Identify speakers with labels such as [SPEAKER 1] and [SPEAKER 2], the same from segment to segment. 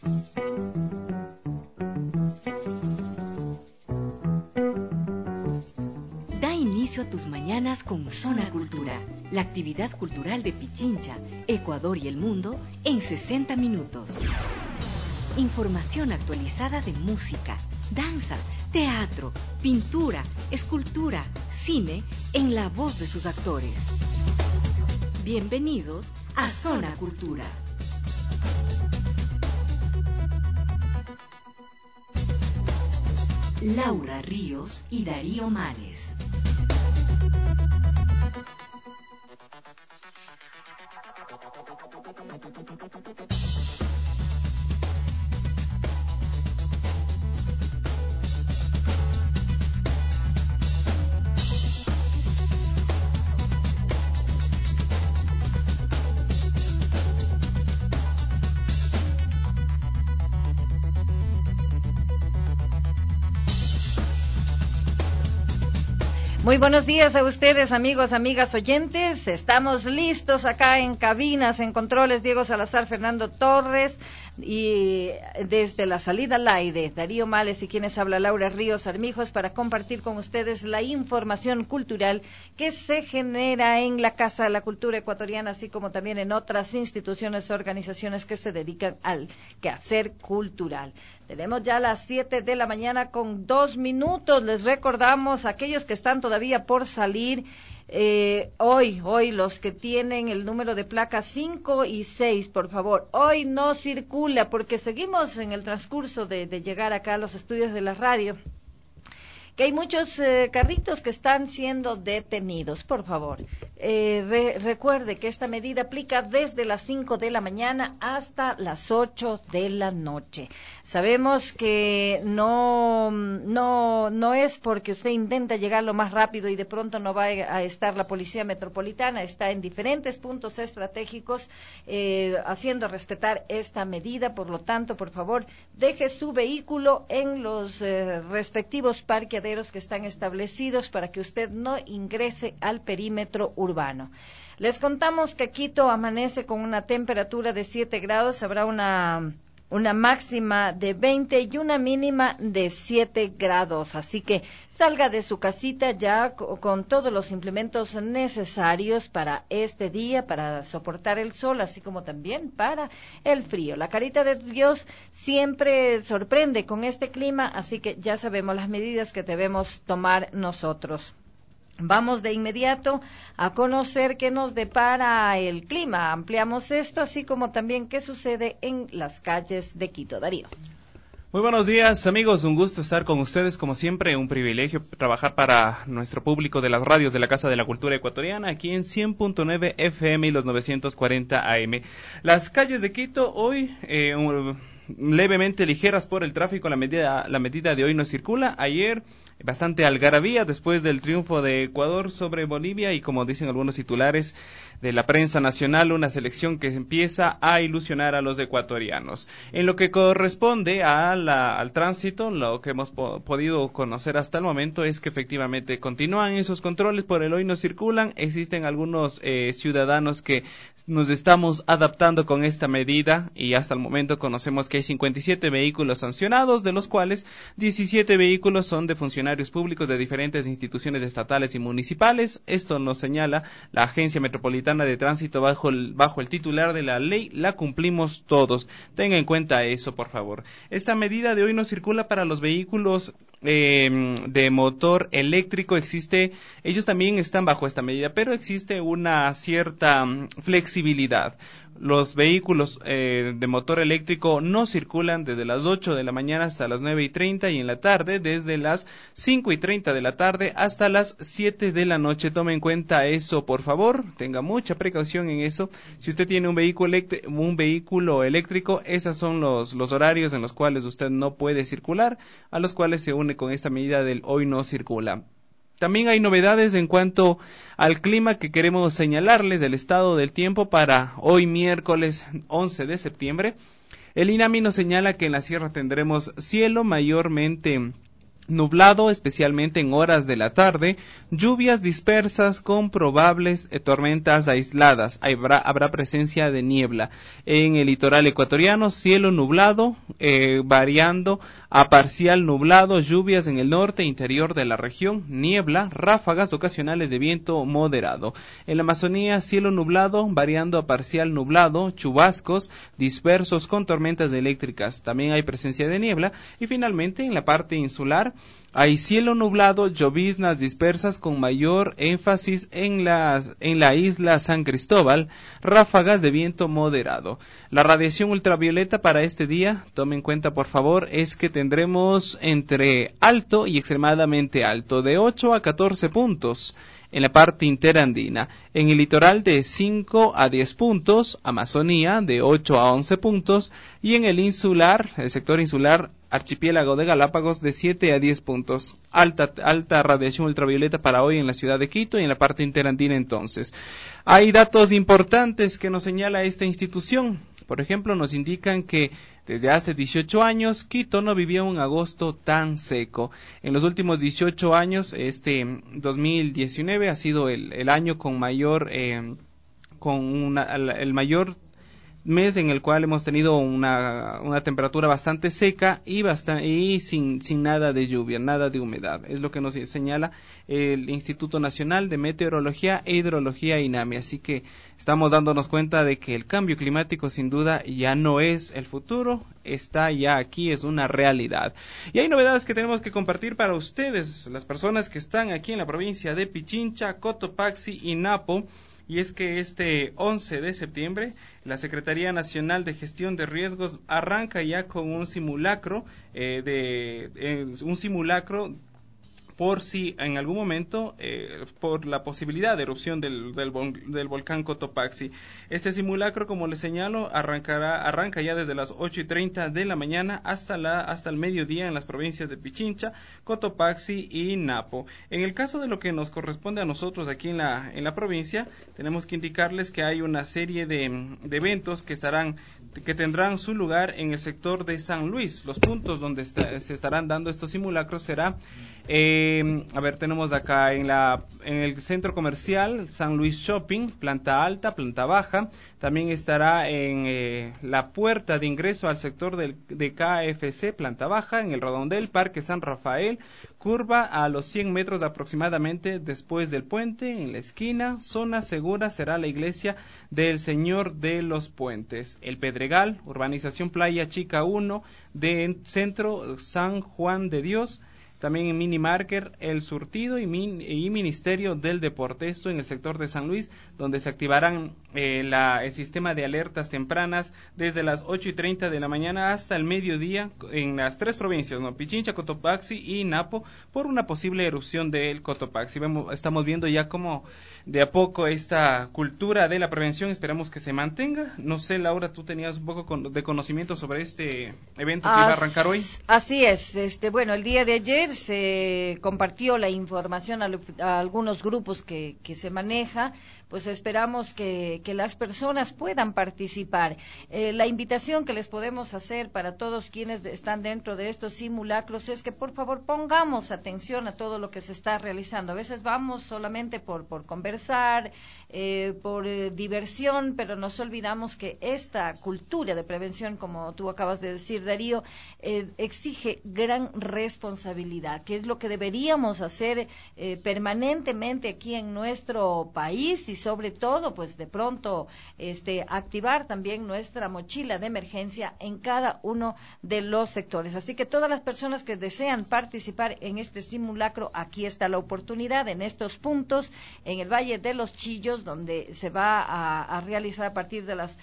[SPEAKER 1] Da inicio a tus mañanas con Zona Cultura, la actividad cultural de Pichincha, Ecuador y el mundo en 60 minutos. Información actualizada de música, danza, teatro, pintura, escultura, cine, en la voz de sus actores. Bienvenidos a Zona Cultura. Laura Ríos y Darío Manes.
[SPEAKER 2] Muy buenos días a ustedes, amigos, amigas oyentes. Estamos listos acá en cabinas, en controles, Diego Salazar, Fernando Torres, y desde la salida al aire, Darío Males y quienes habla Laura Ríos Armijos, para compartir con ustedes la información cultural que se genera en la Casa de la Cultura Ecuatoriana, así como también en otras instituciones, organizaciones que se dedican al quehacer cultural. Tenemos ya las 7 de la mañana con 2 minutos. Les recordamos a aquellos que están todavía por salir, hoy los que tienen el número de placa 5 y 6, por favor, hoy no circula, porque seguimos en el transcurso de llegar acá a los estudios de la radio, que hay muchos carritos que están siendo detenidos. Por favor, recuerde que esta medida aplica desde las 5 de la mañana hasta las 8 de la noche. Sabemos que no es porque usted intenta llegar lo más rápido y de pronto no va a estar la Policía Metropolitana. Está en diferentes puntos estratégicos haciendo respetar esta medida. Por lo tanto, por favor, deje su vehículo en los respectivos parqueaderos que están establecidos para que usted no ingrese al perímetro urbano. Les contamos que Quito amanece con una temperatura de 7 grados, habrá una máxima de 20 y una mínima de 7 grados, así que salga de su casita ya con todos los implementos necesarios para este día, para soportar el sol, así como también para el frío. La carita de Dios siempre sorprende con este clima, así que ya sabemos las medidas que debemos tomar nosotros. Vamos de inmediato a conocer qué nos depara el clima. Ampliamos esto, así como también qué sucede en las calles de Quito. Darío.
[SPEAKER 3] Muy buenos días, amigos. Un gusto estar con ustedes. Como siempre, un privilegio trabajar para nuestro público de las radios de la Casa de la Cultura Ecuatoriana, aquí en 100.9 FM y los 940 AM. Las calles de Quito hoy levemente ligeras por el tráfico. La medida de hoy no circula. Ayer bastante algarabía después del triunfo de Ecuador sobre Bolivia y, como dicen algunos titulares de la prensa nacional, una selección que empieza a ilusionar a los ecuatorianos. En lo que corresponde al tránsito, lo que hemos podido conocer hasta el momento es que efectivamente continúan esos controles, por el hoy no circulan. Existen algunos ciudadanos que nos estamos adaptando con esta medida y hasta el momento conocemos que hay 57 vehículos sancionados, de los cuales 17 vehículos son de funcionarios públicos de diferentes instituciones estatales y municipales. Esto nos señala la Agencia Metropolitana de Tránsito bajo el titular de la ley. La cumplimos todos. Tenga en cuenta eso, por favor. Esta medida de hoy no circula para los vehículos de motor eléctrico. Ellos también están bajo esta medida, pero existe una cierta flexibilidad. Los vehículos de motor eléctrico no circulan desde las 8 de la mañana hasta las 9:30 y en la tarde desde las 5:30 de la tarde hasta las 7 de la noche. Tome en cuenta eso, por favor. Tenga mucha precaución en eso. Si usted tiene un vehículo eléctrico, esos son los horarios en los cuales usted no puede circular, a los cuales se une con esta medida del hoy no circula. También hay novedades en cuanto al clima que queremos señalarles del estado del tiempo para hoy miércoles 11 de septiembre. El INAMI nos señala que en la sierra tendremos cielo mayormente Nublado, especialmente en horas de la tarde, lluvias dispersas con probables tormentas aisladas. Habrá presencia de niebla. En el litoral ecuatoriano, cielo nublado, variando a parcial nublado, lluvias en el norte e interior de la región, niebla, ráfagas ocasionales de viento moderado. En la Amazonía, cielo nublado, variando a parcial nublado, chubascos dispersos con tormentas eléctricas. También hay presencia de niebla. Y finalmente, en la parte insular, hay cielo nublado, lloviznas dispersas con mayor énfasis en la isla San Cristóbal, ráfagas de viento moderado. La radiación ultravioleta para este día, tome en cuenta por favor, es que tendremos entre alto y extremadamente alto, de 8 a 14 puntos. En la parte interandina, en el litoral de 5 a 10 puntos, Amazonía de 8 a 11 puntos y en el insular, el sector insular, archipiélago de Galápagos de 7 a 10 puntos. Alta radiación ultravioleta para hoy en la ciudad de Quito y en la parte interandina entonces. Hay datos importantes que nos señala esta institución. Por ejemplo, nos indican que desde hace 18 años, Quito no vivía un agosto tan seco. En los últimos 18 años, 2019 ha sido el año con mayor, el mayor mes en el cual hemos tenido una temperatura bastante seca y sin nada de lluvia, nada de humedad. Es lo que nos señala el Instituto Nacional de Meteorología e Hidrología INAMI. Así que estamos dándonos cuenta de que el cambio climático sin duda ya no es el futuro, está ya aquí, es una realidad. Y hay novedades que tenemos que compartir para ustedes, las personas que están aquí en la provincia de Pichincha, Cotopaxi y Napo. Y es que este 11 de septiembre la Secretaría Nacional de Gestión de Riesgos arranca ya con un simulacro por si en algún momento, por la posibilidad de erupción del volcán Cotopaxi. Este simulacro, como les señalo, arranca ya desde las 8:30 de la mañana hasta el mediodía en las provincias de Pichincha, Cotopaxi y Napo. En el caso de lo que nos corresponde a nosotros aquí en la provincia, tenemos que indicarles que hay una serie de eventos que tendrán su lugar en el sector de San Luis. Los puntos donde se estarán dando estos simulacros será tenemos acá en el centro comercial San Luis Shopping, planta alta, planta baja. También estará en la puerta de ingreso al sector de KFC, planta baja, en el redondel, Parque San Rafael, curva a los 100 metros aproximadamente después del puente, en la esquina, zona segura será la iglesia del Señor de los Puentes. El Pedregal, urbanización Playa Chica 1, de centro San Juan de Dios. También en Mini Market, El Surtido y Ministerio del Deporte. Esto en el sector de San Luis, donde se activarán el sistema de alertas tempranas desde las 8:30 de la mañana hasta el mediodía en las tres provincias, ¿no? Pichincha, Cotopaxi y Napo, por una posible erupción del Cotopaxi. Estamos viendo ya cómo de a poco esta cultura de la prevención esperamos que se mantenga. No sé, Laura, tú tenías un poco de conocimiento sobre este evento que iba a arrancar hoy.
[SPEAKER 2] Así es. Bueno, el día de ayer se compartió la información a algunos grupos que se maneja, pues esperamos que las personas puedan participar. La invitación que les podemos hacer para todos quienes están dentro de estos simulacros es que por favor pongamos atención a todo lo que se está realizando. A veces vamos solamente por conversar, por diversión, pero nos olvidamos que esta cultura de prevención, como tú acabas de decir, Darío, exige gran responsabilidad, que es lo que deberíamos hacer permanentemente aquí en nuestro país y sobre todo, pues de pronto activar también nuestra mochila de emergencia en cada uno de los sectores. Así que todas las personas que desean participar en este simulacro, aquí está la oportunidad en estos puntos, en el Valle de los Chillos, donde se va a realizar a partir de las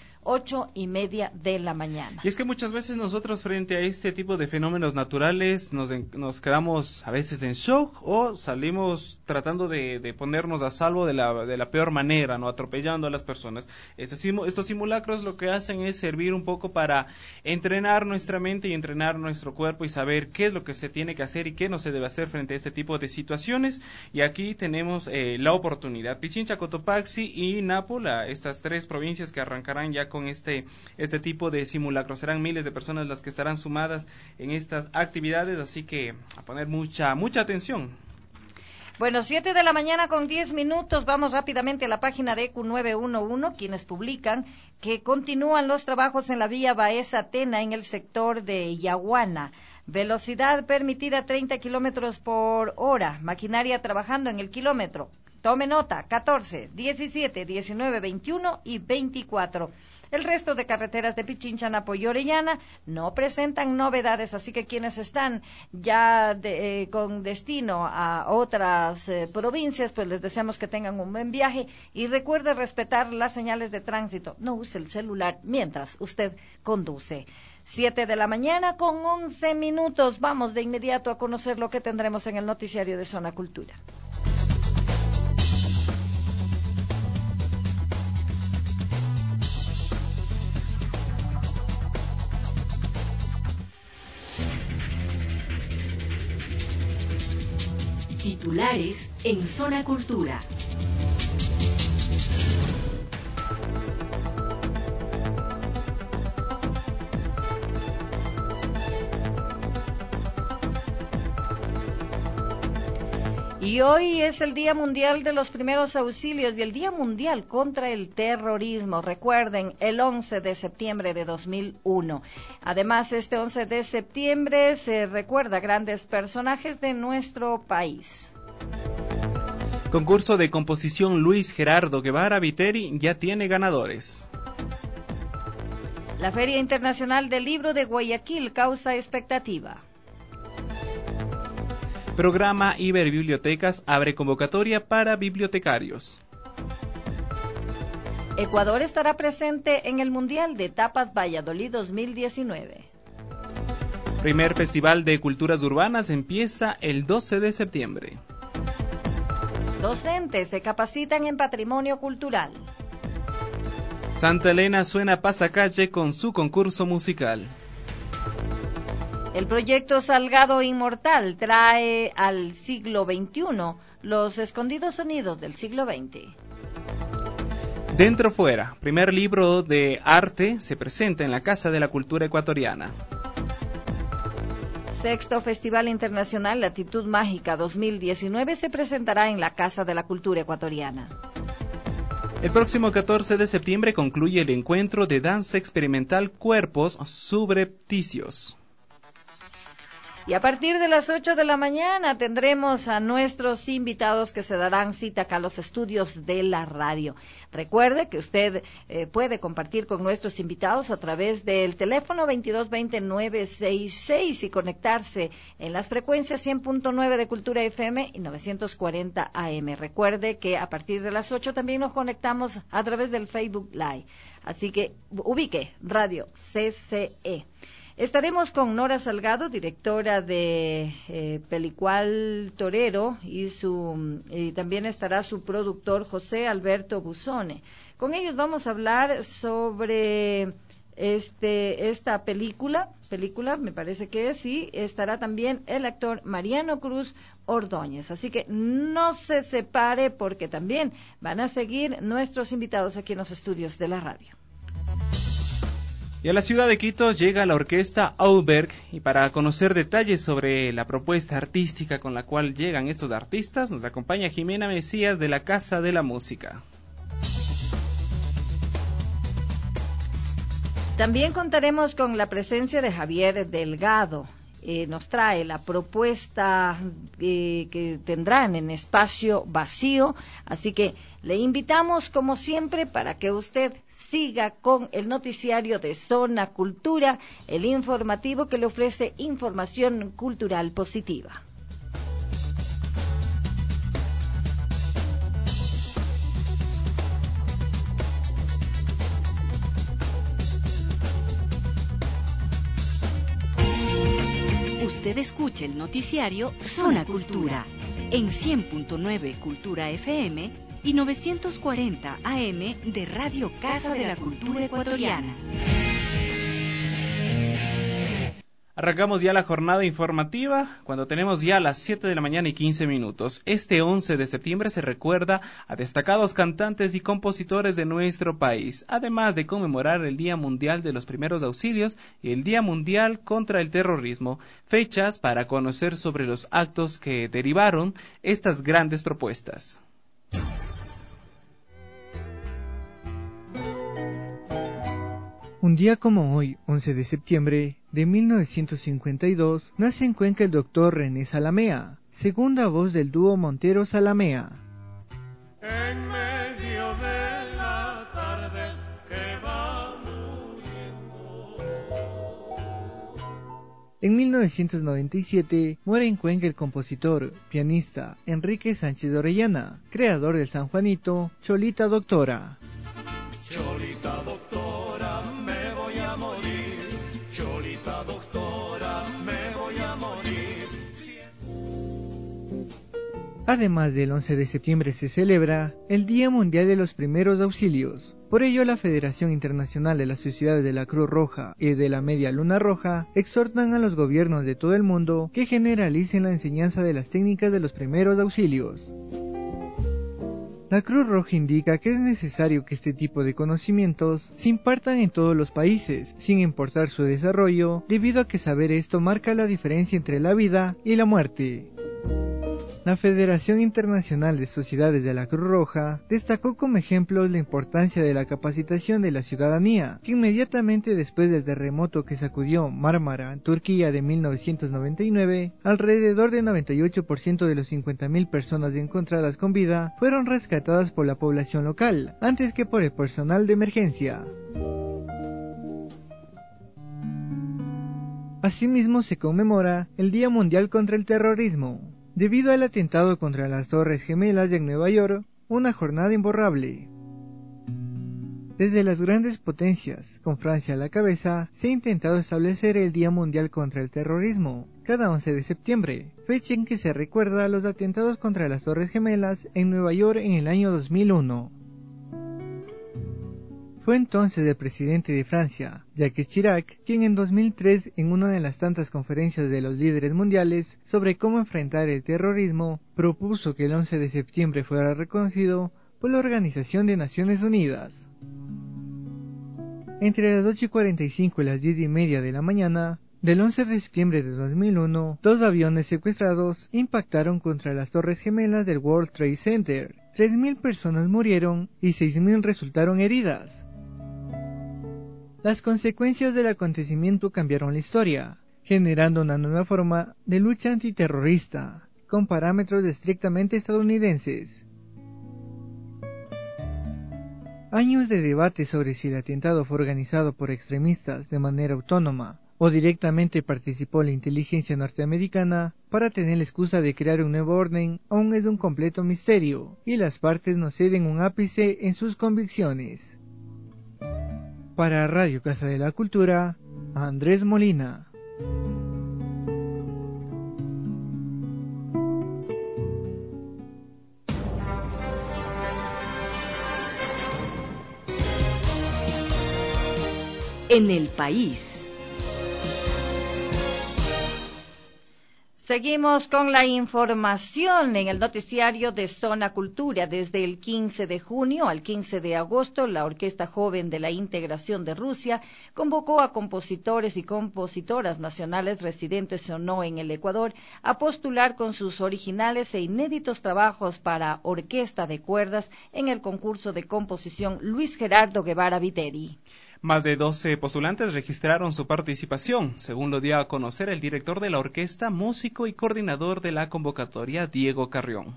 [SPEAKER 2] 8:30 de la mañana.
[SPEAKER 3] Y es que muchas veces nosotros frente a este tipo de fenómenos naturales nos quedamos a veces en shock o salimos tratando de ponernos a salvo de la peor manera, no atropellando a las personas. Estos simulacros lo que hacen es servir un poco para entrenar nuestra mente y entrenar nuestro cuerpo y saber qué es lo que se tiene que hacer y qué no se debe hacer frente a este tipo de situaciones. Y aquí tenemos la oportunidad. Pichincha, Cotopaxi y Napo, estas tres provincias que arrancarán ya con con este tipo de simulacros. Serán miles de personas las que estarán sumadas en estas actividades, así que a poner mucha atención.
[SPEAKER 2] Bueno, 7 de la mañana con 10 minutos. Vamos rápidamente a la página de EQ911, quienes publican que continúan los trabajos en la vía Baeza-Tena en el sector de Yaguana. Velocidad permitida 30 kilómetros por hora. Maquinaria trabajando en el kilómetro. Tome nota, 14, 17, 19, 21 y 24. El resto de carreteras de Pichincha, Napo y Orellana no presentan novedades, así que quienes están ya con destino a otras provincias, pues les deseamos que tengan un buen viaje y recuerde respetar las señales de tránsito. No use el celular mientras usted conduce. 7 de la mañana con 11 minutos. Vamos de inmediato a conocer lo que tendremos en el noticiario de Zona Cultura.
[SPEAKER 1] Titulares en Zona Cultura.
[SPEAKER 2] Y hoy es el Día Mundial de los Primeros Auxilios y el Día Mundial contra el Terrorismo. Recuerden, el 11 de septiembre de 2001. Además, este 11 de septiembre se recuerda grandes personajes de nuestro país.
[SPEAKER 3] Concurso de composición Luis Gerardo Guevara Viteri ya tiene ganadores.
[SPEAKER 2] La Feria Internacional del Libro de Guayaquil causa expectativa.
[SPEAKER 3] Programa Iberbibliotecas abre convocatoria para bibliotecarios.
[SPEAKER 2] Ecuador estará presente en el Mundial de Tapas Valladolid 2019.
[SPEAKER 3] Primer Festival de Culturas Urbanas empieza el 12 de septiembre.
[SPEAKER 2] Docentes se capacitan en patrimonio cultural.
[SPEAKER 3] Santa Elena suena pasacalle con su concurso musical.
[SPEAKER 2] El proyecto Salgado Inmortal trae al siglo XXI los escondidos sonidos del siglo XX.
[SPEAKER 3] Dentro Fuera, primer libro de arte, se presenta en la Casa de la Cultura Ecuatoriana.
[SPEAKER 2] Sexto Festival Internacional Latitud Mágica 2019 se presentará en la Casa de la Cultura Ecuatoriana.
[SPEAKER 3] El próximo 14 de septiembre concluye el encuentro de danza experimental Cuerpos Subrepticios.
[SPEAKER 2] Y a partir de las 8 de la mañana tendremos a nuestros invitados que se darán cita acá a los estudios de la radio. Recuerde que usted puede compartir con nuestros invitados a través del teléfono 2220-966 y conectarse en las frecuencias 100.9 de Cultura FM y 940 AM. Recuerde que a partir de las 8 también nos conectamos a través del Facebook Live. Así que ubique Radio CCE. Estaremos con Nora Salgado, directora de Pelicual Torero, y también estará su productor José Alberto Busone. Con ellos vamos a hablar sobre esta película, me parece que es, y estará también el actor Mariano Cruz Ordóñez. Así que no se separe porque también van a seguir nuestros invitados aquí en los estudios de la radio.
[SPEAKER 3] Y a la ciudad de Quito llega la orquesta Auberg, y para conocer detalles sobre la propuesta artística con la cual llegan estos artistas, nos acompaña Jimena Mesías de la Casa de la Música.
[SPEAKER 2] También contaremos con la presencia de Javier Delgado. Nos trae la propuesta que tendrán en Espacio Vacío, así que le invitamos como siempre para que usted siga con el noticiario de Zona Cultura, el informativo que le ofrece información cultural positiva.
[SPEAKER 1] Usted escucha el noticiario Zona Cultura en 100.9 Cultura FM y 940 AM de Radio Casa de la Cultura Ecuatoriana.
[SPEAKER 3] Arrancamos ya la jornada informativa cuando tenemos ya las 7 de la mañana y 15 minutos. Este 11 de septiembre se recuerda a destacados cantantes y compositores de nuestro país, además de conmemorar el Día Mundial de los Primeros Auxilios y el Día Mundial contra el Terrorismo, fechas para conocer sobre los actos que derivaron estas grandes propuestas.
[SPEAKER 4] Un día como hoy, 11 de septiembre de 1952, nace en Cuenca el doctor René Zalamea, segunda voz del dúo Montero-Zalamea.
[SPEAKER 5] En medio de la tarde que va muriendo.
[SPEAKER 4] En 1997 muere en Cuenca el compositor, pianista Enrique Sánchez de Orellana, creador del San Juanito, Cholita Doctora.
[SPEAKER 5] Cholita doctora, me voy a morir. Cholita doctora, me voy a morir.
[SPEAKER 4] Además del 11 de septiembre se celebra el Día Mundial de los Primeros Auxilios. Por ello, la Federación Internacional de las Sociedades de la Cruz Roja y de la Media Luna Roja exhortan a los gobiernos de todo el mundo que generalicen la enseñanza de las técnicas de los primeros auxilios. La Cruz Roja indica que es necesario que este tipo de conocimientos se impartan en todos los países, sin importar su desarrollo, debido a que saber esto marca la diferencia entre la vida y la muerte. La Federación Internacional de Sociedades de la Cruz Roja destacó como ejemplo la importancia de la capacitación de la ciudadanía, que inmediatamente después del terremoto que sacudió Mármara, Turquía de 1999, alrededor del 98% de los 50.000 personas encontradas con vida fueron rescatadas por la población local, antes que por el personal de emergencia. Asimismo se conmemora el Día Mundial contra el Terrorismo. Debido al atentado contra las Torres Gemelas de Nueva York, una jornada imborrable. Desde las grandes potencias, con Francia a la cabeza, se ha intentado establecer el Día Mundial contra el Terrorismo, cada 11 de septiembre, fecha en que se recuerda los atentados contra las Torres Gemelas en Nueva York en el año 2001. Fue entonces el presidente de Francia, Jacques Chirac, quien en 2003, en una de las tantas conferencias de los líderes mundiales sobre cómo enfrentar el terrorismo, propuso que el 11 de septiembre fuera reconocido por la Organización de Naciones Unidas. Entre las 8:45 y las 10:30 de la mañana, del 11 de septiembre de 2001, 2 aviones secuestrados impactaron contra las Torres Gemelas del World Trade Center. 3.000 personas murieron y 6.000 resultaron heridas. Las consecuencias del acontecimiento cambiaron la historia, generando una nueva forma de lucha antiterrorista, con parámetros estrictamente estadounidenses. Años de debate sobre si el atentado fue organizado por extremistas de manera autónoma o directamente participó la inteligencia norteamericana para tener la excusa de crear un nuevo orden aún es un completo misterio, y las partes no ceden un ápice en sus convicciones. Para Radio Casa de la Cultura, Andrés Molina.
[SPEAKER 1] En el país.
[SPEAKER 2] Seguimos con la información en el noticiario de Zona Cultura. Desde el 15 de junio al 15 de agosto, la Orquesta Joven de la Integración de Rusia convocó a compositores y compositoras nacionales residentes o no en el Ecuador a postular con sus originales e inéditos trabajos para orquesta de cuerdas en el concurso de composición Luis Gerardo Guevara Viteri.
[SPEAKER 3] Más de 12 postulantes registraron su participación, según lo dio a conocer el director de la orquesta, músico y coordinador de la convocatoria, Diego Carrión.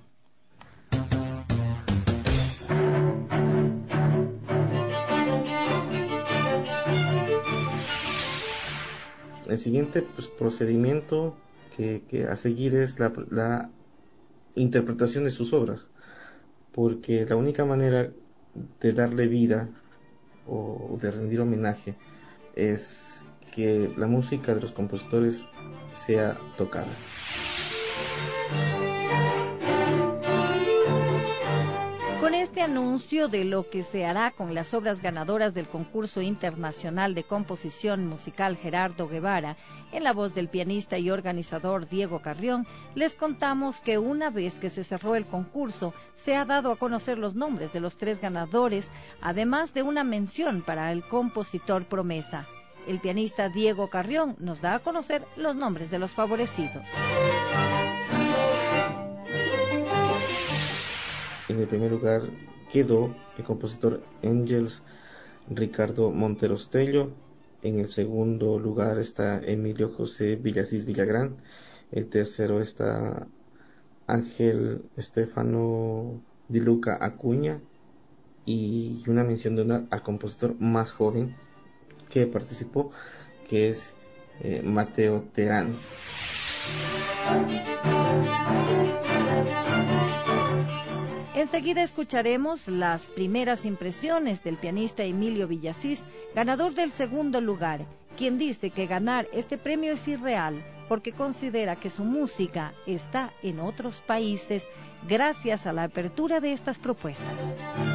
[SPEAKER 6] El siguiente procedimiento que a seguir es la interpretación de sus obras, porque la única manera de darle vida o de rendir homenaje es que la música de los compositores sea tocada.
[SPEAKER 2] Con este anuncio de lo que se hará con las obras ganadoras del concurso internacional de composición musical Gerardo Guevara, en la voz del pianista y organizador Diego Carrión, les contamos que una vez que se cerró el concurso, se ha dado a conocer los nombres de los 3 ganadores, además de una mención para el compositor promesa. El pianista Diego Carrión nos da a conocer los nombres de los favorecidos.
[SPEAKER 6] En el primer lugar quedó el compositor Ángels Ricardo Monteros Tello. En el segundo lugar está Emilio José Villasís Villagrán. El tercero está Ángel Estefano Di Luca Acuña. Y una mención de honor al compositor más joven que participó, que es Mateo Terán.
[SPEAKER 2] Enseguida escucharemos las primeras impresiones del pianista Emilio Villasís, ganador del segundo lugar, quien dice que ganar este premio es irreal porque considera que su música está en otros países gracias a la apertura de estas propuestas.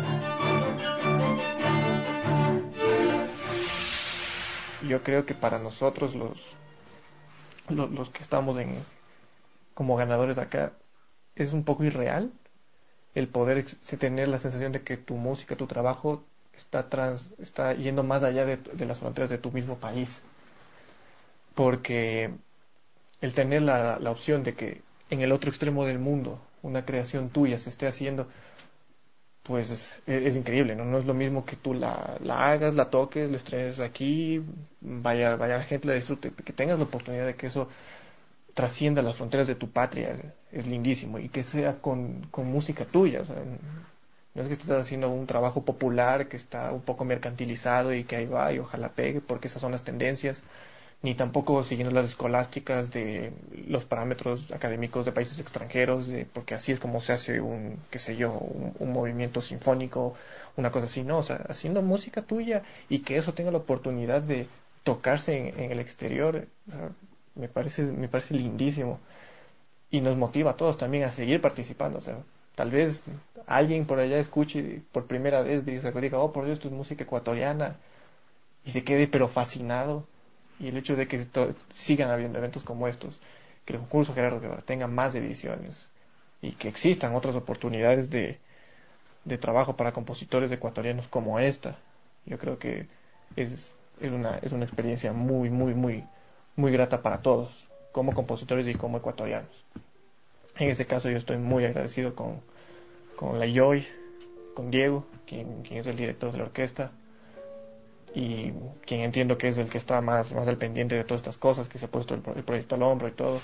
[SPEAKER 7] Yo creo que para nosotros los que estamos como ganadores acá es un poco irreal el poder tener la sensación de que tu música, tu trabajo está yendo más allá de las fronteras de tu mismo país. Porque el tener la opción de que en el otro extremo del mundo una creación tuya se esté haciendo, pues es increíble, ¿no? No es lo mismo que tú la hagas, la toques, la estrenes aquí, vaya la gente, la disfrute, que tengas la oportunidad de que eso trascienda las fronteras de tu patria, es lindísimo, y que sea con música tuya. O sea, no es que estés haciendo un trabajo popular que está un poco mercantilizado y que ahí va y ojalá pegue porque esas son las tendencias, ni tampoco siguiendo las escolásticas de los parámetros académicos de países extranjeros, porque así es como se hace un movimiento sinfónico, una cosa así, no, o sea, haciendo música tuya y que eso tenga la oportunidad de tocarse en el exterior. O sea, me parece lindísimo y nos motiva a todos también a seguir participando. O sea, tal vez alguien por allá escuche por primera vez, diga, oh por Dios, esto es música ecuatoriana, y se quede pero fascinado. Y el hecho de que sigan habiendo eventos como estos, que el concurso Gerardo Guevara tenga más ediciones y que existan otras oportunidades de trabajo para compositores ecuatorianos como esta, yo creo que es una experiencia muy, muy, muy, muy grata para todos, como compositores y como ecuatorianos. En ese caso yo estoy muy agradecido con la Joy, con Diego, quien es el director de la orquesta, y quien entiendo que es el que está más al pendiente de todas estas cosas, que se ha puesto el proyecto al hombro y todo.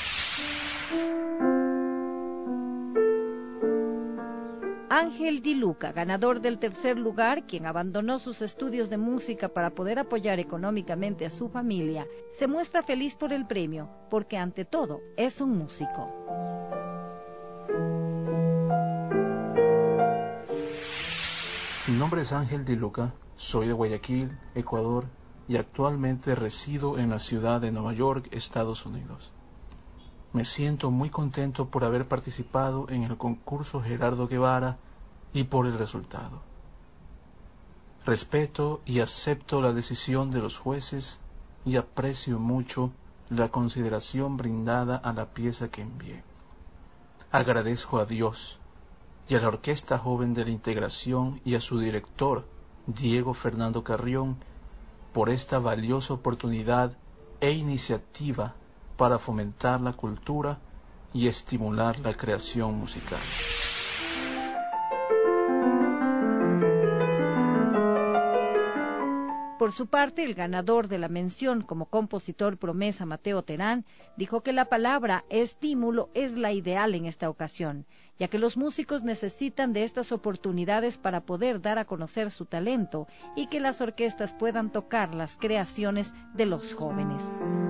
[SPEAKER 2] Ángel Di Luca, ganador del tercer lugar, quien abandonó sus estudios de música para poder apoyar económicamente a su familia, se muestra feliz por el premio, porque ante todo es un músico.
[SPEAKER 8] Mi nombre es Ángel Di Luca, soy de Guayaquil, Ecuador, y actualmente resido en la ciudad de Nueva York, Estados Unidos. Me siento muy contento por haber participado en el concurso Gerardo Guevara y por el resultado. Respeto y acepto la decisión de los jueces y aprecio mucho la consideración brindada a la pieza que envié. Agradezco a Dios y a la Orquesta Joven de la Integración y a su director, Diego Fernando Carrión, por esta valiosa oportunidad e iniciativa para fomentar la cultura y estimular la creación musical.
[SPEAKER 2] Por su parte, el ganador de la mención como compositor promesa, Mateo Terán, dijo que la palabra estímulo es la ideal en esta ocasión, ya que los músicos necesitan de estas oportunidades para poder dar a conocer su talento y que las orquestas puedan tocar las creaciones de los jóvenes.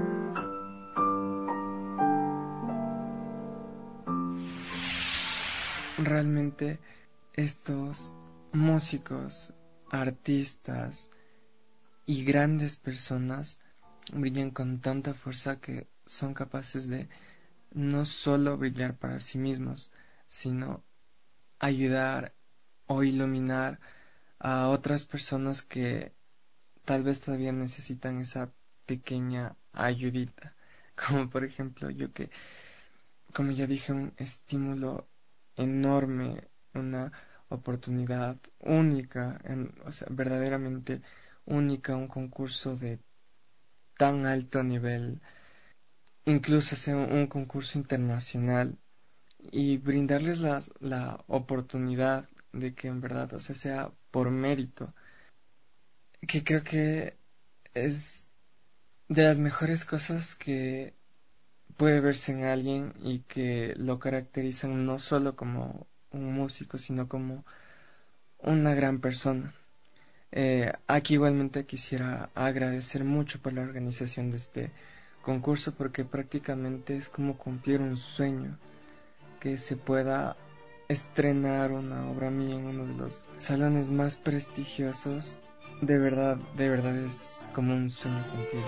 [SPEAKER 9] Realmente estos músicos, artistas y grandes personas brillan con tanta fuerza que son capaces de no solo brillar para sí mismos, sino ayudar o iluminar a otras personas que tal vez todavía necesitan esa pequeña ayudita. Como por ejemplo yo que, como ya dije, un estímulo enorme, una oportunidad única, o sea, verdaderamente única, un concurso de tan alto nivel, incluso sea un concurso internacional, y brindarles la oportunidad de que en verdad, o sea por mérito, que creo que es de las mejores cosas que puede verse en alguien y que lo caracterizan no solo como un músico, sino como una gran persona. Aquí igualmente quisiera agradecer mucho por la organización de este concurso, porque prácticamente es como cumplir un sueño, que se pueda estrenar una obra mía en uno de los salones más prestigiosos. De verdad es como un sueño cumplido.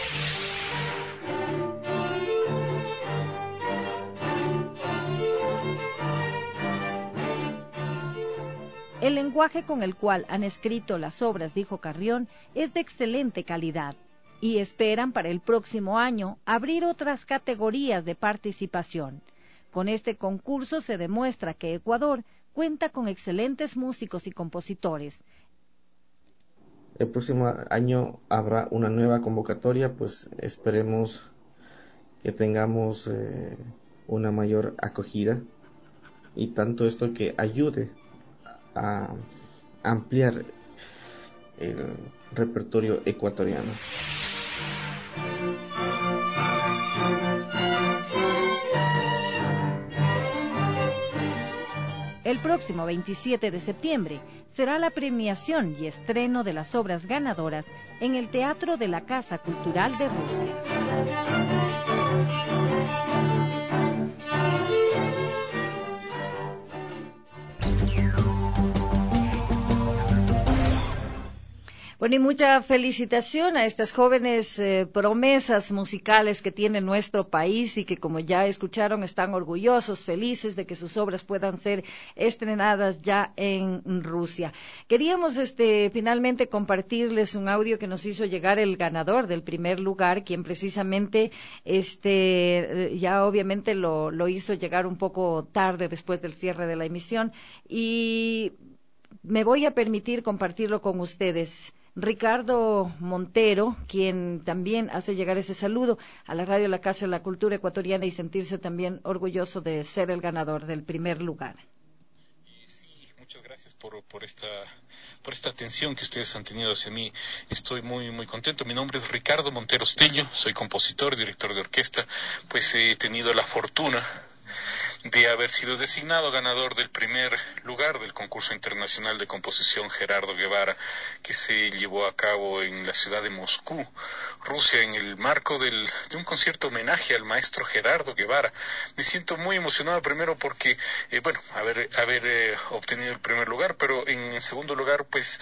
[SPEAKER 2] El lenguaje con el cual han escrito las obras, dijo Carrión, es de excelente calidad y esperan para el próximo año abrir otras categorías de participación. Con este concurso se demuestra que Ecuador cuenta con excelentes músicos y compositores.
[SPEAKER 6] El próximo año habrá una nueva convocatoria, pues esperemos que tengamos una mayor acogida, y tanto esto que ayude a ampliar el repertorio ecuatoriano.
[SPEAKER 2] El próximo 27 de septiembre será la premiación y estreno de las obras ganadoras en el Teatro de la Casa Cultural de Rusia. Bueno, y mucha felicitación a estas jóvenes promesas musicales que tiene nuestro país y que, como ya escucharon, están orgullosos, felices de que sus obras puedan ser estrenadas ya en Rusia. Queríamos finalmente compartirles un audio que nos hizo llegar el ganador del primer lugar, quien precisamente ya obviamente lo hizo llegar un poco tarde después del cierre de la emisión, y me voy a permitir compartirlo con ustedes. Ricardo Montero, quien también hace llegar ese saludo a la radio La Casa de la Cultura Ecuatoriana y sentirse también orgulloso de ser el ganador del primer lugar.
[SPEAKER 10] Sí, muchas gracias por esta atención que ustedes han tenido hacia mí. Estoy muy muy contento. Mi nombre es Ricardo Montero Stelio, soy compositor, director de orquesta. Pues he tenido la fortuna de haber sido designado ganador del primer lugar del concurso internacional de composición Gerardo Guevara, que se llevó a cabo en la ciudad de Moscú, Rusia, en el marco de un concierto homenaje al maestro Gerardo Guevara. Me siento muy emocionado, primero porque, haber obtenido el primer lugar, pero en segundo lugar, pues,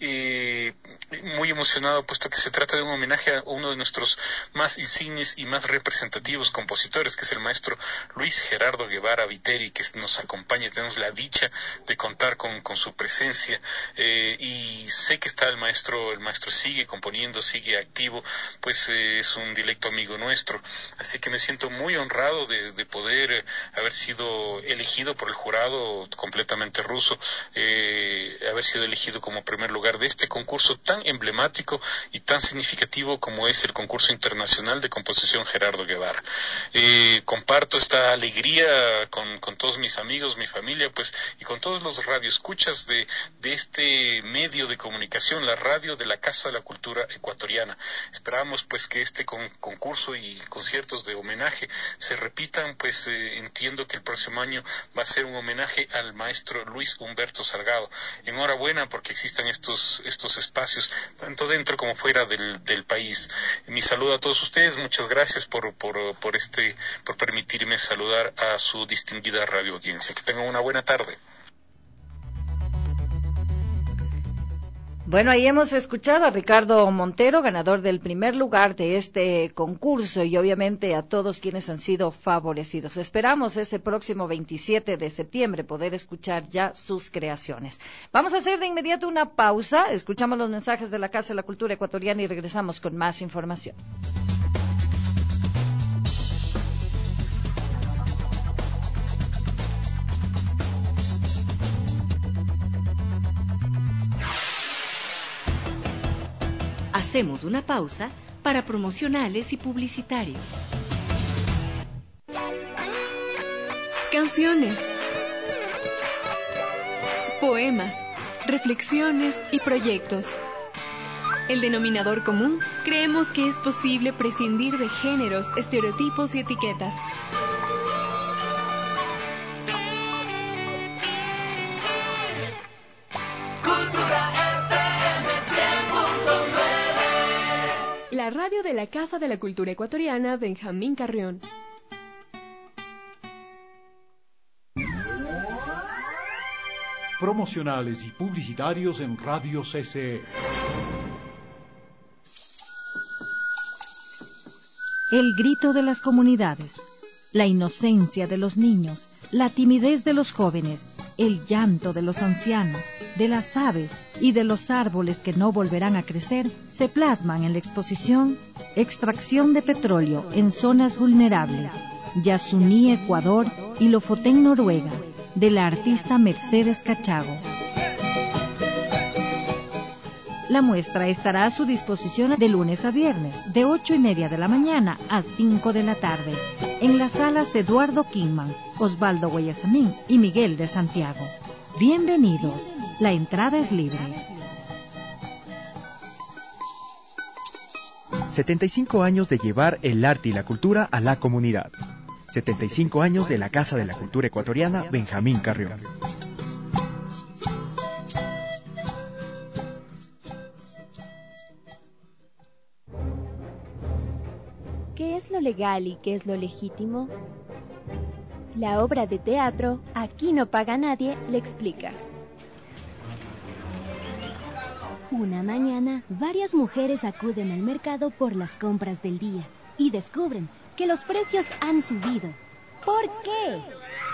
[SPEAKER 10] muy emocionado, puesto que se trata de un homenaje a uno de nuestros más insignes y más representativos compositores, que es el maestro Luis Gerardo Guevara Viteri, que nos acompaña. Tenemos la dicha de contar con su presencia, y sé que está el maestro sigue componiendo, sigue activo, pues es un directo amigo nuestro, así que me siento muy honrado de poder haber sido elegido por el jurado completamente ruso, haber sido elegido como primer lugar de este concurso tan emblemático y tan significativo como es el concurso internacional de composición Gerardo Guevara. Comparto esta alegría con todos mis amigos, mi familia, pues, y con todos los radioescuchas de este medio de comunicación, la radio de la Casa de la Cultura Ecuatoriana. Esperamos, pues, que este concurso y conciertos de homenaje se repitan, pues, entiendo que el próximo año va a ser un homenaje al maestro Luis Humberto Salgado. Enhorabuena porque existan estos espacios, tanto dentro como fuera del país. Mi saludo a todos ustedes, muchas gracias por permitirme saludar a su distinguida radio audiencia. Que tengan una buena tarde.
[SPEAKER 2] Bueno, ahí hemos escuchado a Ricardo Montero, ganador del primer lugar de este concurso, y obviamente a todos quienes han sido favorecidos. Esperamos ese próximo 27 de septiembre poder escuchar ya sus creaciones. Vamos a hacer de inmediato una pausa, escuchamos los mensajes de la Casa de la Cultura Ecuatoriana y regresamos con más información.
[SPEAKER 1] Hacemos una pausa para promocionales y publicitarios.
[SPEAKER 11] Canciones, poemas, reflexiones y proyectos. El denominador común, creemos que es posible prescindir de géneros, estereotipos y etiquetas. La radio de la Casa de la Cultura Ecuatoriana, Benjamín Carrión.
[SPEAKER 12] Promocionales y publicitarios en Radio CCE.
[SPEAKER 13] El grito de las comunidades, la inocencia de los niños, la timidez de los jóvenes, el llanto de los ancianos, de las aves y de los árboles que no volverán a crecer, se plasman en la exposición Extracción de petróleo en zonas vulnerables, Yasuní, Ecuador y Lofoten, Noruega, de la artista Mercedes Cachago. La muestra estará a su disposición de lunes a viernes, de 8:30 de la mañana a 5 de la tarde, en las salas Eduardo Kingman, Osvaldo Guayasamín y Miguel de Santiago. Bienvenidos, la entrada es libre.
[SPEAKER 14] 75 años de llevar el arte y la cultura a la comunidad. 75 años de la Casa de la Cultura Ecuatoriana, Benjamín Carrión.
[SPEAKER 15] ¿Qué es lo legal y qué es lo legítimo? La obra de teatro Aquí no paga nadie le explica.
[SPEAKER 16] Una mañana, varias mujeres acuden al mercado por las compras del día y descubren que los precios han subido. ¿Por qué?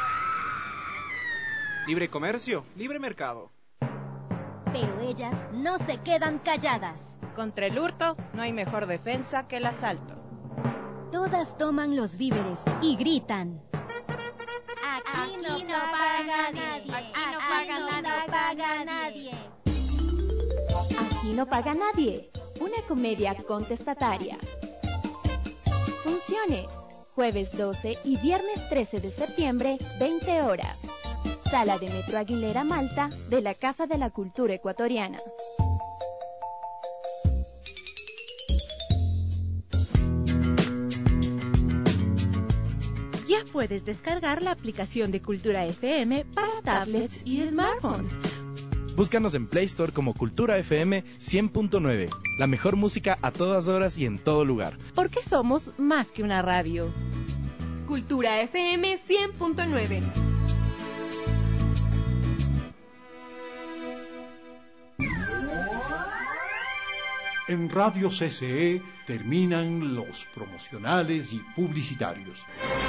[SPEAKER 17] Libre comercio, libre mercado.
[SPEAKER 16] Pero ellas no se quedan calladas.
[SPEAKER 18] Contra el hurto no hay mejor defensa que el asalto.
[SPEAKER 16] Todas toman los víveres y gritan.
[SPEAKER 19] Aquí no paga nadie. Aquí no paga nadie.
[SPEAKER 15] Aquí no paga nadie. Una comedia contestataria. Funciones. Jueves 12 y viernes 13 de septiembre, 20 horas. Sala de Metro Aguilera, Malta, de la Casa de la Cultura Ecuatoriana.
[SPEAKER 20] Ya puedes descargar la aplicación de Cultura FM para tablets y smartphones.
[SPEAKER 21] Búscanos en Play Store como Cultura FM 100.9. La mejor música a todas horas y en todo lugar.
[SPEAKER 20] Porque somos más que una radio.
[SPEAKER 11] Cultura FM 100.9.
[SPEAKER 12] En Radio CCE terminan los promocionales y publicitarios.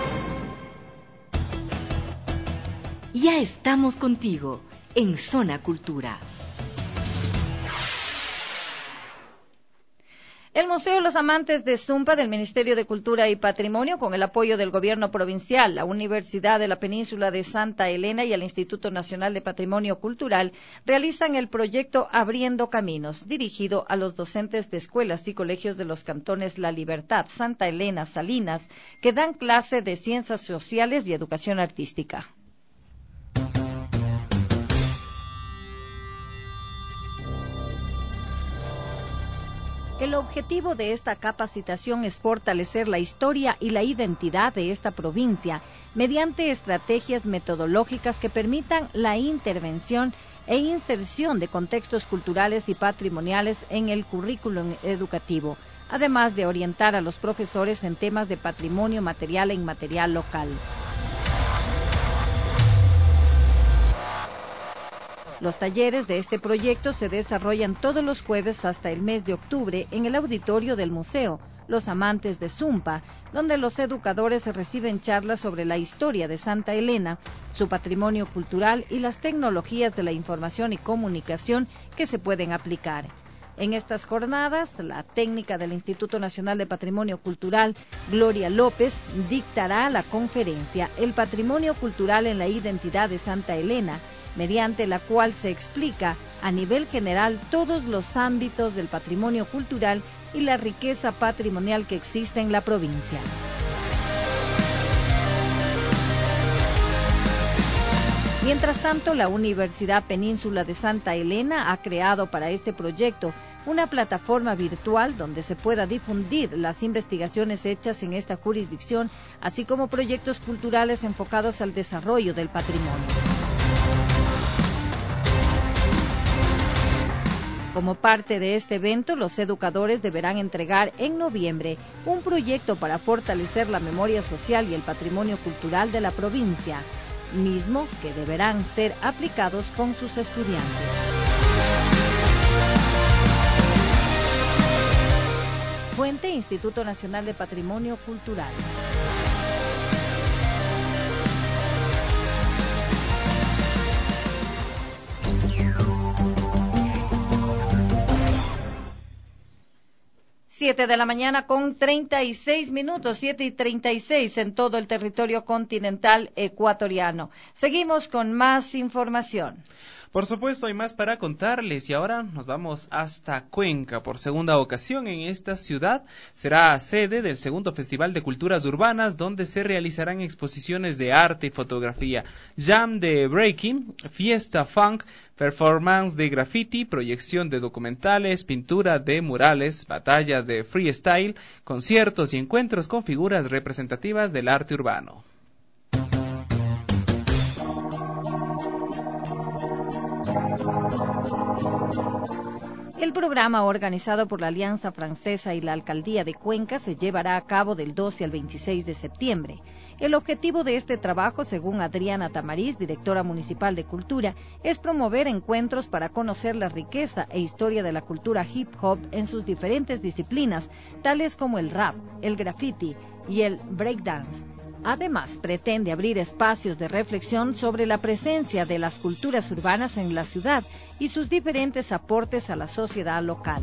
[SPEAKER 1] Ya estamos contigo en Zona Cultura.
[SPEAKER 2] El Museo de los Amantes de Zumpa del Ministerio de Cultura y Patrimonio, con el apoyo del Gobierno Provincial, la Universidad de la Península de Santa Elena y el Instituto Nacional de Patrimonio Cultural, realizan el proyecto Abriendo Caminos, dirigido a los docentes de escuelas y colegios de los cantones La Libertad, Santa Elena, Salinas, que dan clase de Ciencias Sociales y Educación Artística. El objetivo de esta capacitación es fortalecer la historia y la identidad de esta provincia mediante estrategias metodológicas que permitan la intervención e inserción de contextos culturales y patrimoniales en el currículum educativo, además de orientar a los profesores en temas de patrimonio material e inmaterial local. Los talleres de este proyecto se desarrollan todos los jueves hasta el mes de octubre en el auditorio del museo Los Amantes de Zumpa, donde los educadores reciben charlas sobre la historia de Santa Elena, su patrimonio cultural y las tecnologías de la información y comunicación que se pueden aplicar. En estas jornadas, la técnica del Instituto Nacional de Patrimonio Cultural, Gloria López, dictará la conferencia El Patrimonio Cultural en la Identidad de Santa Elena, mediante la cual se explica a nivel general todos los ámbitos del patrimonio cultural y la riqueza patrimonial que existe en la provincia. Mientras tanto, la Universidad Península de Santa Elena ha creado para este proyecto una plataforma virtual donde se pueda difundir las investigaciones hechas en esta jurisdicción, así como proyectos culturales enfocados al desarrollo del patrimonio. Como parte de este evento, los educadores deberán entregar en noviembre un proyecto para fortalecer la memoria social y el patrimonio cultural de la provincia, mismos que deberán ser aplicados con sus estudiantes. Fuente: Instituto Nacional de Patrimonio Cultural. Siete de la mañana con 36 minutos, 7:36 en todo el territorio continental ecuatoriano. Seguimos con más información.
[SPEAKER 3] Por supuesto, hay más para contarles y ahora nos vamos hasta Cuenca. Por segunda ocasión en esta ciudad será sede del segundo Festival de Culturas Urbanas, donde se realizarán exposiciones de arte y fotografía, jam de breaking, fiesta funk, performance de graffiti, proyección de documentales, pintura de murales, batallas de freestyle, conciertos y encuentros con figuras representativas del arte urbano.
[SPEAKER 2] El programa, organizado por la Alianza Francesa y la Alcaldía de Cuenca, se llevará a cabo del 12 al 26 de septiembre. El objetivo de este trabajo, según Adriana Tamariz, directora municipal de Cultura, es promover encuentros para conocer la riqueza e historia de la cultura hip hop en sus diferentes disciplinas, tales como el rap, el graffiti y el breakdance. Además, pretende abrir espacios de reflexión sobre la presencia de las culturas urbanas en la ciudad y sus diferentes aportes a la sociedad local.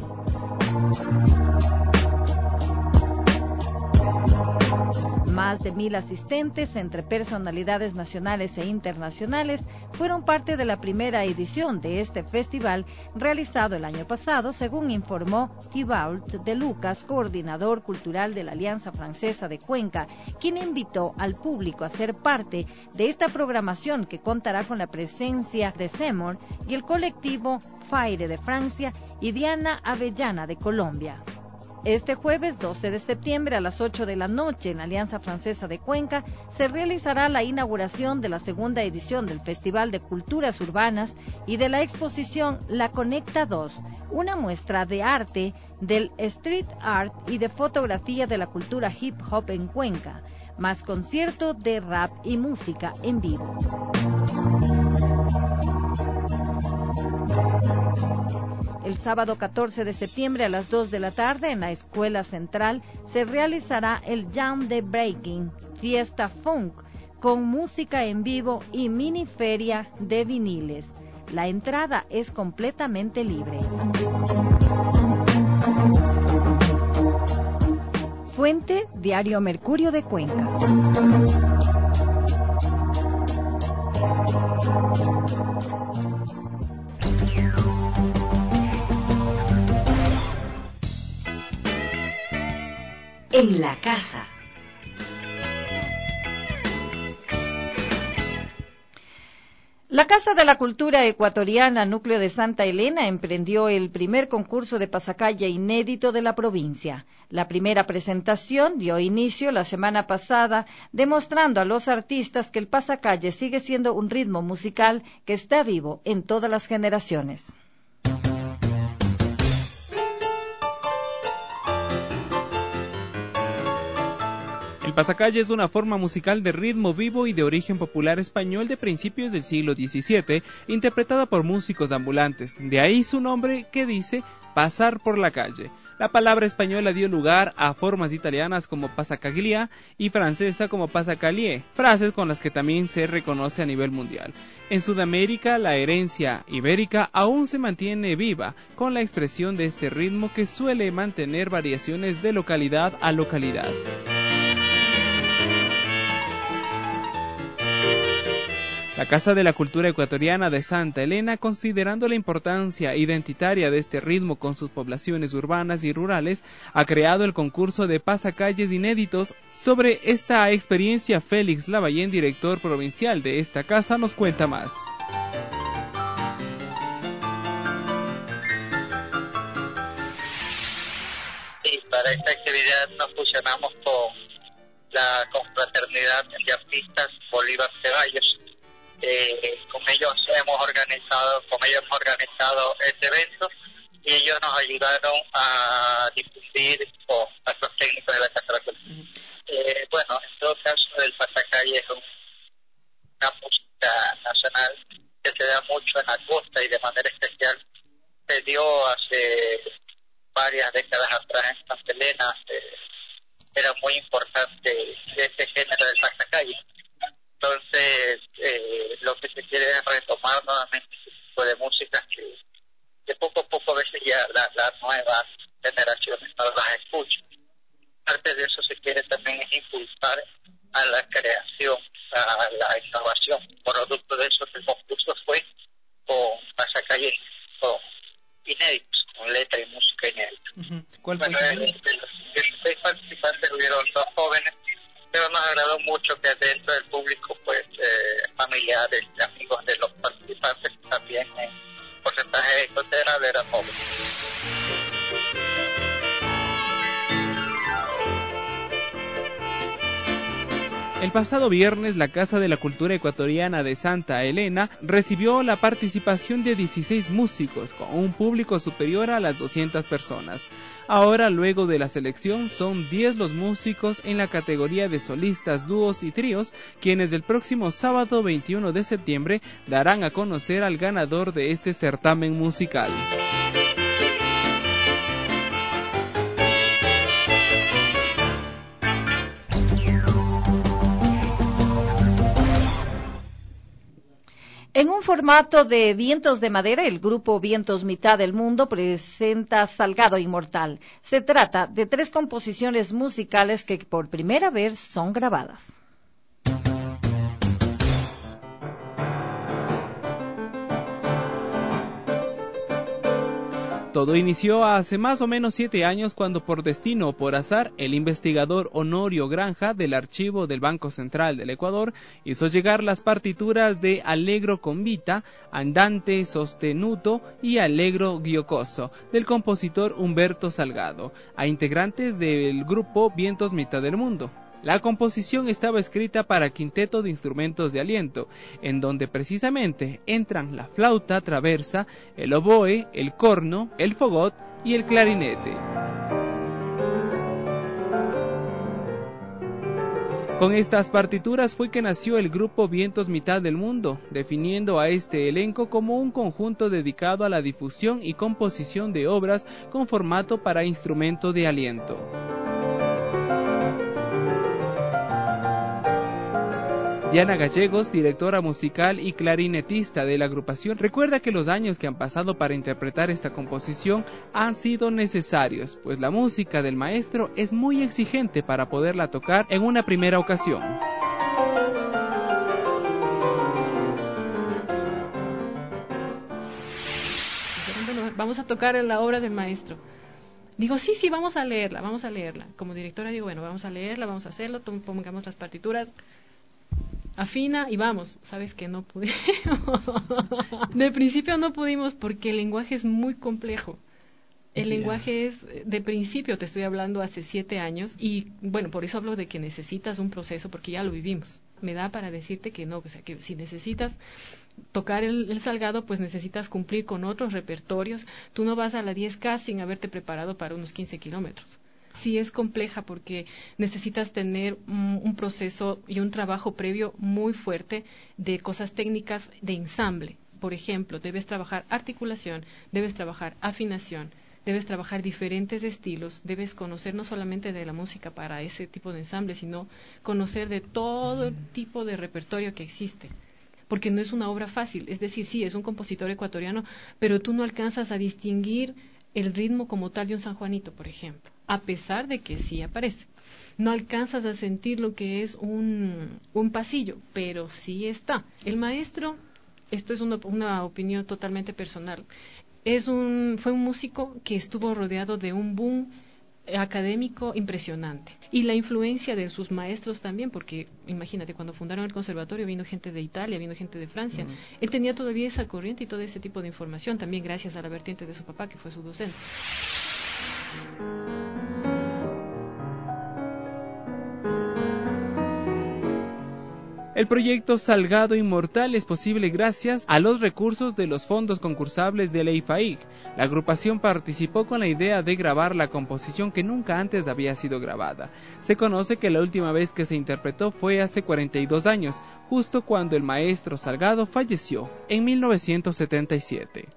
[SPEAKER 2] Más de 1,000 asistentes, entre personalidades nacionales e internacionales, fueron parte de la primera edición de este festival realizado el año pasado, según informó Thibault de Lucas, coordinador cultural de la Alianza Francesa de Cuenca, quien invitó al público a ser parte de esta programación que contará con la presencia de Semor y el colectivo Faire de Francia y Diana Avellana de Colombia. Este jueves 12 de septiembre a las 8 de la noche en la Alianza Francesa de Cuenca se realizará la inauguración de la segunda edición del Festival de Culturas Urbanas y de la exposición La Conecta 2, una muestra de arte del street art y de fotografía de la cultura hip hop en Cuenca, más concierto de rap y música en vivo. El sábado 14 de septiembre a las 2 de la tarde en la Escuela Central se realizará el Jam de Breaking, Fiesta Funk, con música en vivo y mini feria de viniles. La entrada es completamente libre. Fuente: Diario Mercurio de Cuenca.
[SPEAKER 1] En la casa.
[SPEAKER 2] La Casa de la Cultura Ecuatoriana, Núcleo de Santa Elena, emprendió el primer concurso de pasacalle inédito de la provincia. La primera presentación dio inicio la semana pasada, demostrando a los artistas que el pasacalle sigue siendo un ritmo musical que está vivo en todas las generaciones.
[SPEAKER 3] El pasacalle es una forma musical de ritmo vivo y de origen popular español de principios del siglo XVII, interpretada por músicos ambulantes. De ahí su nombre, que dice pasar por la calle. La palabra española dio lugar a formas italianas como pasacaglia y francesa como pasacalier, frases con las que también se reconoce a nivel mundial. En Sudamérica, la herencia ibérica aún se mantiene viva, con la expresión de este ritmo que suele mantener variaciones de localidad a localidad. La Casa de la Cultura Ecuatoriana de Santa Elena, considerando la importancia identitaria de este ritmo con sus poblaciones urbanas y rurales, ha creado el concurso de pasacalles inéditos. Sobre esta experiencia, Félix Lavallén, director provincial de esta casa, nos cuenta más.
[SPEAKER 5] Sí, para esta actividad nos fusionamos con la Confraternidad de Artistas Bolívar Ceballos. Con ellos hemos organizado este evento y ellos nos ayudaron a difundir con nuestros técnicos de la Casa de la Cultura. Bueno, en todo caso, el pasacalle es una música nacional que se da mucho en la costa y de manera especial se dio hace varias décadas atrás en Santa Elena. Era muy importante este género del pasacalle. Entonces, lo que se quiere es retomar nuevamente este tipo de músicas que poco a poco a veces ya las nuevas generaciones no las escuchan. Parte de eso se quiere también es impulsar a la creación, a la innovación. Producto de eso, el concurso fue con pasacalle, con inéditos, con letra y música inédita.
[SPEAKER 3] ¿Cuál fue?
[SPEAKER 5] Bueno, de los 16 participantes hubieron 2 jóvenes, pero nos agradó mucho que dentro del público, pues, familiares y amigos de los participantes también en porcentaje considerable eran jóvenes.
[SPEAKER 3] El pasado viernes, la Casa de la Cultura Ecuatoriana de Santa Elena recibió la participación de 16 músicos, con un público superior a las 200 personas. Ahora, luego de la selección, son 10 los músicos en la categoría de solistas, dúos y tríos, quienes el próximo sábado 21 de septiembre darán a conocer al ganador de este certamen musical.
[SPEAKER 2] En un formato de vientos de madera, el grupo Vientos Mitad del Mundo presenta Salgado Inmortal. Se trata de 3 composiciones musicales que por primera vez son grabadas.
[SPEAKER 3] Todo inició hace más o menos 7 años cuando por destino o por azar el investigador Honorio Granja del Archivo del Banco Central del Ecuador hizo llegar las partituras de Allegro con Vita, Andante Sostenuto y Allegro Giocoso del compositor Humberto Salgado a integrantes del grupo Vientos Mitad del Mundo. La composición estaba escrita para quinteto de instrumentos de aliento, en donde precisamente entran la flauta traversa, el oboe, el corno, el fogot y el clarinete. Con estas partituras fue que nació el grupo Vientos Mitad del Mundo, definiendo a este elenco como un conjunto dedicado a la difusión y composición de obras con formato para instrumento de aliento. Diana Gallegos, directora musical y clarinetista de la agrupación, recuerda que los años que han pasado para interpretar esta composición han sido necesarios, pues la música del maestro es muy exigente para poderla tocar en una primera ocasión.
[SPEAKER 22] Bueno, vamos a tocar la obra del maestro. Digo, sí, vamos a leerla. Como directora digo, bueno, vamos a leerla, vamos a hacerlo, pongamos las partituras. Afina y vamos. Sabes que no pudimos. De principio no pudimos porque el lenguaje es muy complejo. El lenguaje es, de principio te estoy hablando hace 7 años y bueno, por eso hablo de que necesitas un proceso porque ya lo vivimos. Me da para decirte que no, o sea, que si necesitas tocar el Salgado, pues necesitas cumplir con otros repertorios. Tú no vas a la 10K sin haberte preparado para unos 15 kilómetros. Sí, es compleja porque necesitas tener un proceso y un trabajo previo muy fuerte de cosas técnicas de ensamble. Por ejemplo, debes trabajar articulación, debes trabajar afinación, debes trabajar diferentes estilos, debes conocer no solamente de la música para ese tipo de ensamble, sino conocer de todo el tipo de repertorio que existe. Porque no es una obra fácil, es decir, sí, es un compositor ecuatoriano, pero tú no alcanzas a distinguir el ritmo como tal de un San Juanito, por ejemplo, a pesar de que sí aparece. No alcanzas a sentir lo que es un pasillo, pero sí está. El maestro, esto es una opinión totalmente personal, fue un músico que estuvo rodeado de un boom académico impresionante y la influencia de sus maestros también, porque imagínate, cuando fundaron el conservatorio vino gente de Italia, vino gente de Francia. Él tenía todavía esa corriente y todo ese tipo de información, también gracias a la vertiente de su papá, que fue su docente.
[SPEAKER 3] El proyecto Salgado Inmortal es posible gracias a los recursos de los fondos concursables de la IFAIC. La agrupación participó con la idea de grabar la composición que nunca antes había sido grabada. Se conoce que la última vez que se interpretó fue hace 42 años, justo cuando el maestro Salgado falleció, en 1977.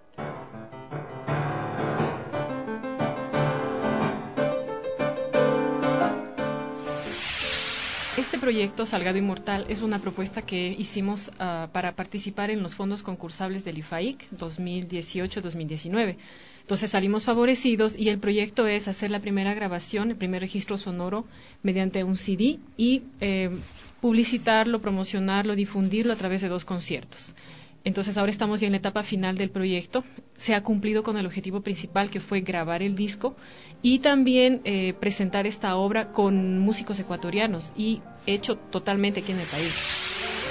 [SPEAKER 22] Este proyecto Salgado Inmortal es una propuesta que hicimos para participar en los fondos concursables del IFAIC 2018-2019. Entonces salimos favorecidos y el proyecto es hacer la primera grabación, el primer registro sonoro mediante un CD y publicitarlo, promocionarlo, difundirlo a través de 2 conciertos. Entonces ahora estamos ya en la etapa final del proyecto. Se ha cumplido con el objetivo principal, que fue grabar el disco y también presentar esta obra con músicos ecuatorianos y hecho totalmente aquí en el país.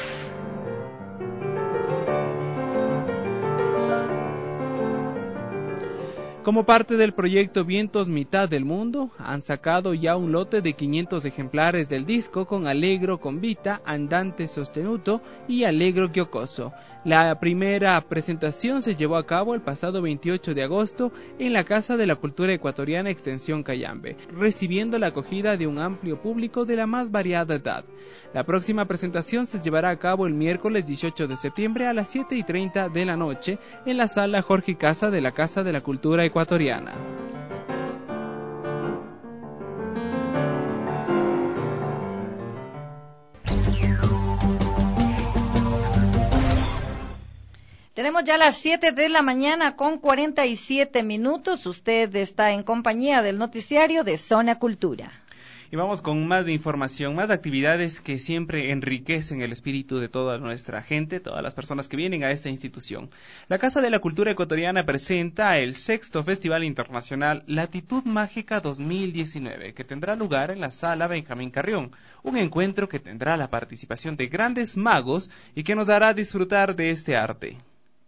[SPEAKER 3] Como parte del proyecto Vientos Mitad del Mundo, han sacado ya un lote de 500 ejemplares del disco con Allegro Convita, Andante Sostenuto y Allegro Giocoso. La primera presentación se llevó a cabo el pasado 28 de agosto en la Casa de la Cultura Ecuatoriana Extensión Cayambe, recibiendo la acogida de un amplio público de la más variada edad. La próxima presentación se llevará a cabo el miércoles 18 de septiembre a las 7:30 de la noche en la Sala Jorge Casa de la Casa de la Cultura Ecuatoriana.
[SPEAKER 2] Tenemos ya las 7 de la mañana con 47 minutos. Usted está en compañía del noticiario de Zona Cultura.
[SPEAKER 3] Y vamos con más de información, más de actividades que siempre enriquecen el espíritu de toda nuestra gente, todas las personas que vienen a esta institución. La Casa de la Cultura Ecuatoriana presenta el 6º Festival Internacional Latitud Mágica 2019, que tendrá lugar en la Sala Benjamín Carrión, un encuentro que tendrá la participación de grandes magos y que nos hará disfrutar de este arte.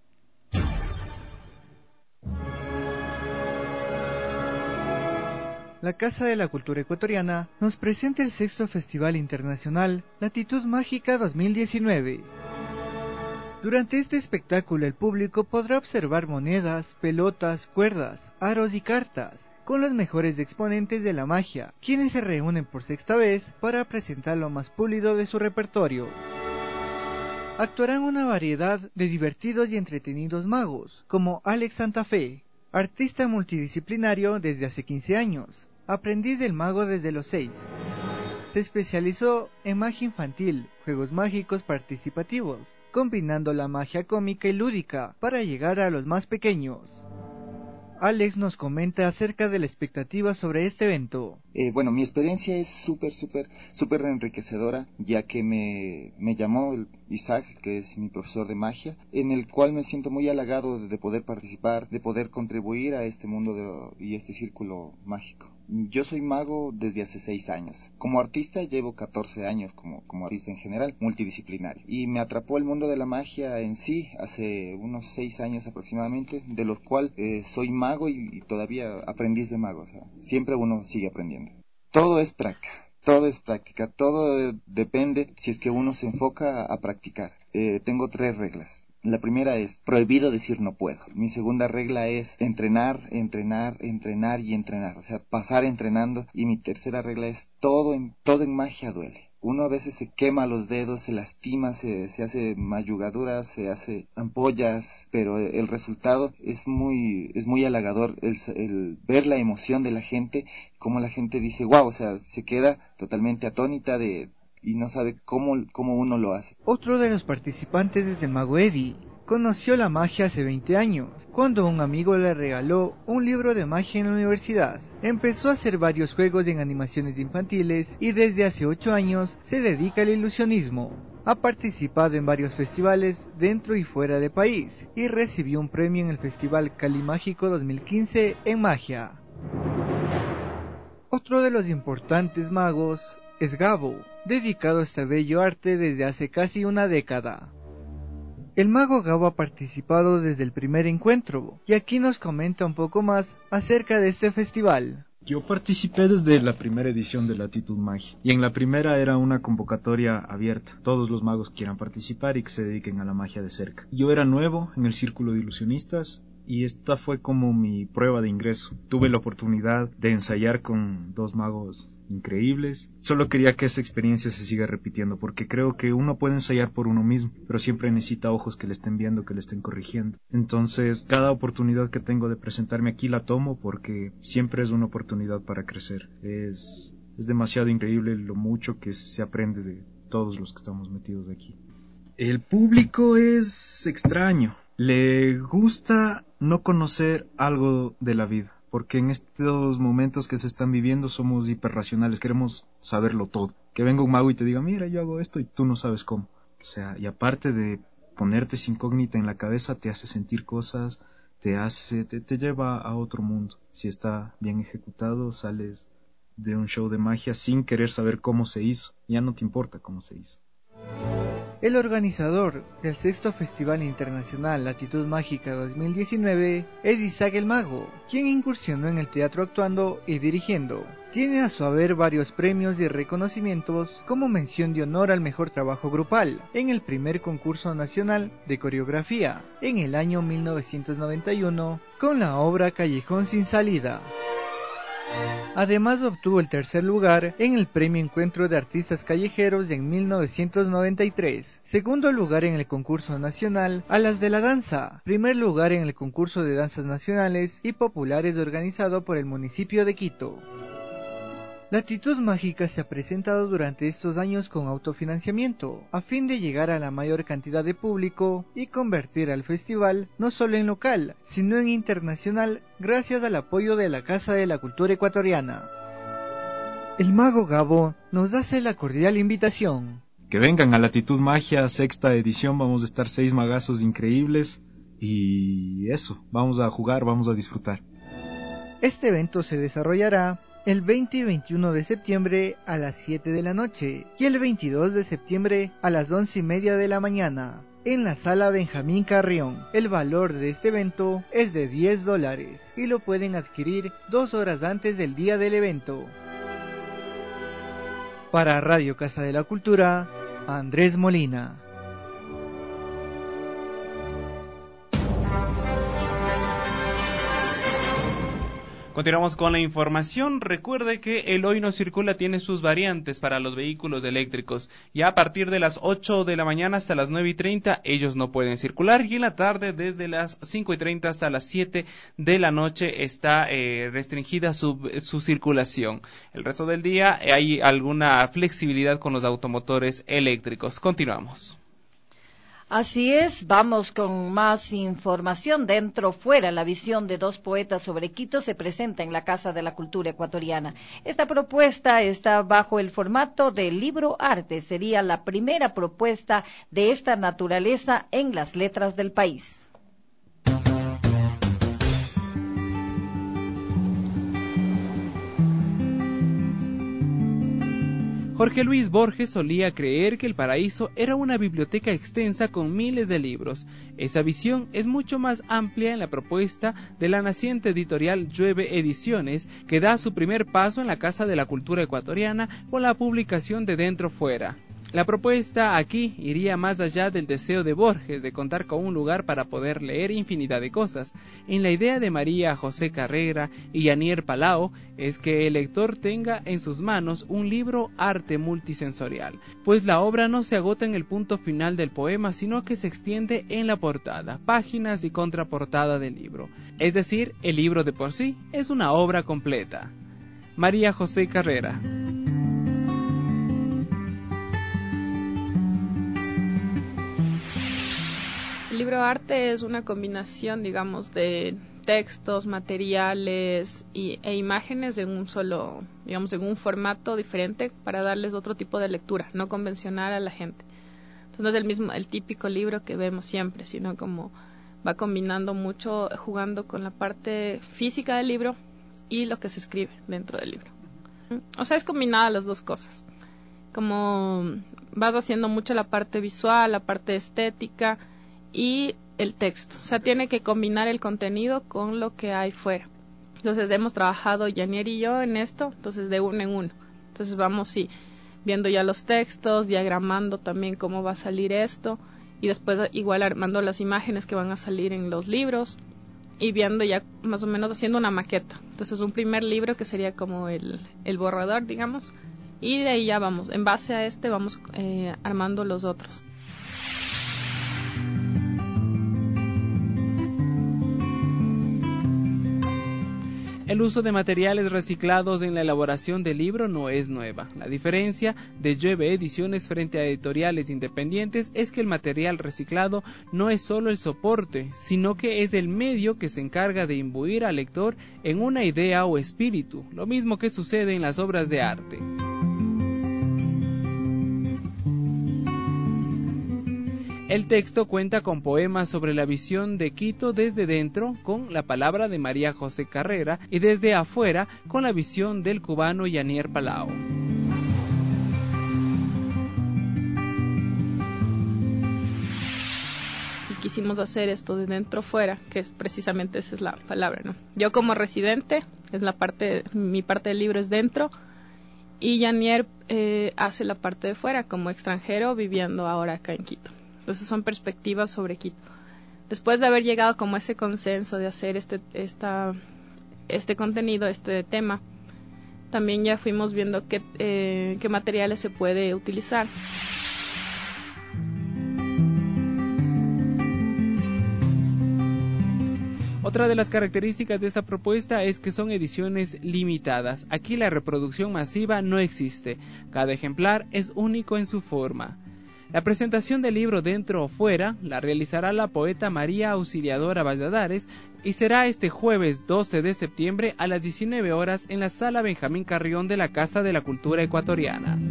[SPEAKER 4] La Casa de la Cultura Ecuatoriana nos presenta el 6º Festival Internacional Latitud Mágica 2019. Durante este espectáculo el público podrá observar monedas, pelotas, cuerdas, aros y cartas, con los mejores exponentes de la magia, quienes se reúnen por 6ª vez para presentar lo más pulido de su repertorio. Actuarán una variedad de divertidos y entretenidos magos, como Alex Santa Fe, artista multidisciplinario desde hace 15 años, aprendiz del mago desde los 6. Se especializó en magia infantil, juegos mágicos participativos, combinando la magia cómica y lúdica para llegar a los más pequeños. Alex nos comenta acerca de la expectativa sobre este evento.
[SPEAKER 7] Bueno, mi experiencia es súper enriquecedora, ya que me llamó Isaac, que es mi profesor de magia, en el cual me siento muy halagado de poder participar, de poder contribuir a este mundo y este círculo mágico. Yo soy mago desde hace 6 años. Como artista llevo 14 años como artista en general, multidisciplinario. Y me atrapó el mundo de la magia en sí hace unos 6 años aproximadamente, de los cuales soy mago y todavía aprendiz de mago. O sea, siempre uno sigue aprendiendo. Todo es práctica, todo depende si es que uno se enfoca a practicar. Tengo 3 reglas. La primera es prohibido decir no puedo. Mi segunda regla es entrenar y entrenar, o sea, pasar entrenando. Y mi tercera regla es todo en magia duele. Uno a veces se quema los dedos, se lastima, se hace mayugaduras, se hace ampollas, pero el resultado es muy halagador, el ver la emoción de la gente, cómo la gente dice wow, o sea, se queda totalmente atónita y no sabe cómo uno lo hace.
[SPEAKER 4] Otro de los participantes es el mago Eddie. Conoció la magia hace 20 años, cuando un amigo le regaló un libro de magia en la universidad. Empezó a hacer varios juegos en animaciones infantiles y desde hace 8 años se dedica al ilusionismo. Ha participado en varios festivales dentro y fuera de país y recibió un premio en el Festival Calimágico 2015 en magia. Otro de los importantes magos es Gabo, dedicado a este bello arte desde hace casi una década. El mago Gabo ha participado desde el primer encuentro y aquí nos comenta un poco más acerca de este festival.
[SPEAKER 8] Yo participé desde la primera edición de Latitud Magia y en la primera era una convocatoria abierta. Todos los magos quieran participar y que se dediquen a la magia de cerca. Yo era nuevo en el círculo de ilusionistas y esta fue como mi prueba de ingreso. Tuve la oportunidad de ensayar con 2 magos increíbles. Solo quería que esa experiencia se siga repitiendo porque creo que uno puede ensayar por uno mismo, pero siempre necesita ojos que le estén viendo, que le estén corrigiendo. Entonces, cada oportunidad que tengo de presentarme aquí la tomo porque siempre es una oportunidad para crecer. Es demasiado increíble lo mucho que se aprende de todos los que estamos metidos aquí. El público es extraño. Le gusta no conocer algo de la vida. Porque en estos momentos que se están viviendo somos hiperracionales, queremos saberlo todo. Que venga un mago y te diga, mira, yo hago esto y tú no sabes cómo. O sea, y aparte de ponerte esa incógnita en la cabeza, te hace sentir cosas, te lleva a otro mundo. Si está bien ejecutado, sales de un show de magia sin querer saber cómo se hizo. Ya no te importa cómo se hizo.
[SPEAKER 4] El organizador del 6º Festival Internacional Latitud Mágica 2019 es Isaac el Mago, quien incursionó en el teatro actuando y dirigiendo. Tiene a su haber varios premios y reconocimientos como mención de honor al mejor trabajo grupal en el primer concurso nacional de coreografía en el año 1991 con la obra Callejón sin salida. Además obtuvo el 3er lugar en el Premio Encuentro de Artistas Callejeros en 1993, 2º lugar en el concurso nacional Alas de la Danza, 1er lugar en el concurso de danzas nacionales y populares organizado por el municipio de Quito. Latitud Mágica se ha presentado durante estos años con autofinanciamiento, a fin de llegar a la mayor cantidad de público y convertir al festival no solo en local, sino en internacional gracias al apoyo de la Casa de la Cultura Ecuatoriana. El mago Gabo nos hace la cordial invitación.
[SPEAKER 8] Que vengan a Latitud Magia, 6ª edición, vamos a estar 6 magazos increíbles y eso, vamos a jugar, vamos a disfrutar.
[SPEAKER 4] Este evento se desarrollará el 20 y 21 de septiembre a las 7 de la noche y el 22 de septiembre a las 11:30 de la mañana en la sala Benjamín Carrión. El valor de este evento es de $10 y lo pueden adquirir 2 horas antes del día del evento. Para Radio Casa de la Cultura, Andrés Molina.
[SPEAKER 3] Continuamos con la información. Recuerde que el Hoy No Circula tiene sus variantes para los vehículos eléctricos. Ya a partir de las 8 de la mañana hasta las 9:30 ellos no pueden circular y en la tarde desde las 5:30 hasta las 7 de la noche está restringida su circulación. El resto del día hay alguna flexibilidad con los automotores eléctricos. Continuamos.
[SPEAKER 2] Así es, vamos con más información. Dentro, fuera, la visión de 2 poetas sobre Quito se presenta en la Casa de la Cultura Ecuatoriana. Esta propuesta está bajo el formato de libro arte. Sería la primera propuesta de esta naturaleza en las letras del país.
[SPEAKER 3] Jorge Luis Borges solía creer que el paraíso era una biblioteca extensa con miles de libros. Esa visión es mucho más amplia en la propuesta de la naciente editorial Llueve Ediciones, que da su primer paso en la Casa de la Cultura Ecuatoriana con la publicación de Dentro Fuera. La propuesta aquí iría más allá del deseo de Borges de contar con un lugar para poder leer infinidad de cosas. En la idea de María José Carrera y Yanier Palao es que el lector tenga en sus manos un libro arte multisensorial, pues la obra no se agota en el punto final del poema, sino que se extiende en la portada, páginas y contraportada del libro. Es decir, el libro de por sí es una obra completa. María José Carrera.
[SPEAKER 22] El libro arte es una combinación, digamos, de textos, materiales e imágenes en un solo, digamos, en un formato diferente para darles otro tipo de lectura, no convencional a la gente. Entonces no es el típico libro que vemos siempre, sino como va combinando mucho, jugando con la parte física del libro y lo que se escribe dentro del libro. O sea, es combinada las dos cosas. Como vas haciendo mucho la parte visual, la parte estética y el texto. O sea, tiene que combinar el contenido con lo que hay fuera. Entonces hemos trabajado Yanier y yo en esto, entonces de uno en uno. Entonces vamos viendo ya los textos, diagramando también cómo va a salir esto y después igual armando las imágenes que van a salir en los libros y viendo ya más o menos haciendo una maqueta. Entonces un primer libro que sería como el borrador, digamos, y de ahí ya vamos, en base a este vamos armando los otros.
[SPEAKER 3] El uso de materiales reciclados en la elaboración del libro no es nueva. La diferencia de Llueve Ediciones frente a editoriales independientes es que el material reciclado no es solo el soporte, sino que es el medio que se encarga de imbuir al lector en una idea o espíritu, lo mismo que sucede en las obras de arte. El texto cuenta con poemas sobre la visión de Quito desde dentro, con la palabra de María José Carrera, y desde afuera, con la visión del cubano Yanier Palao.
[SPEAKER 22] Y quisimos hacer esto de dentro fuera, que es precisamente esa es la palabra, ¿no? Yo como residente, mi parte del libro es dentro, y Yanier hace la parte de fuera, como extranjero viviendo ahora acá en Quito. Entonces son perspectivas sobre Quito. Después de haber llegado como ese consenso de hacer este contenido, este tema, también ya fuimos viendo qué materiales se puede utilizar.
[SPEAKER 3] Otra de las características de esta propuesta es que son ediciones limitadas. Aquí la reproducción masiva no existe. Cada ejemplar es único en su forma. La presentación del libro dentro o fuera la realizará la poeta María Auxiliadora Valladares y será este jueves 12 de septiembre a las 19 horas en la Sala Benjamín Carrión de la Casa de la Cultura Ecuatoriana.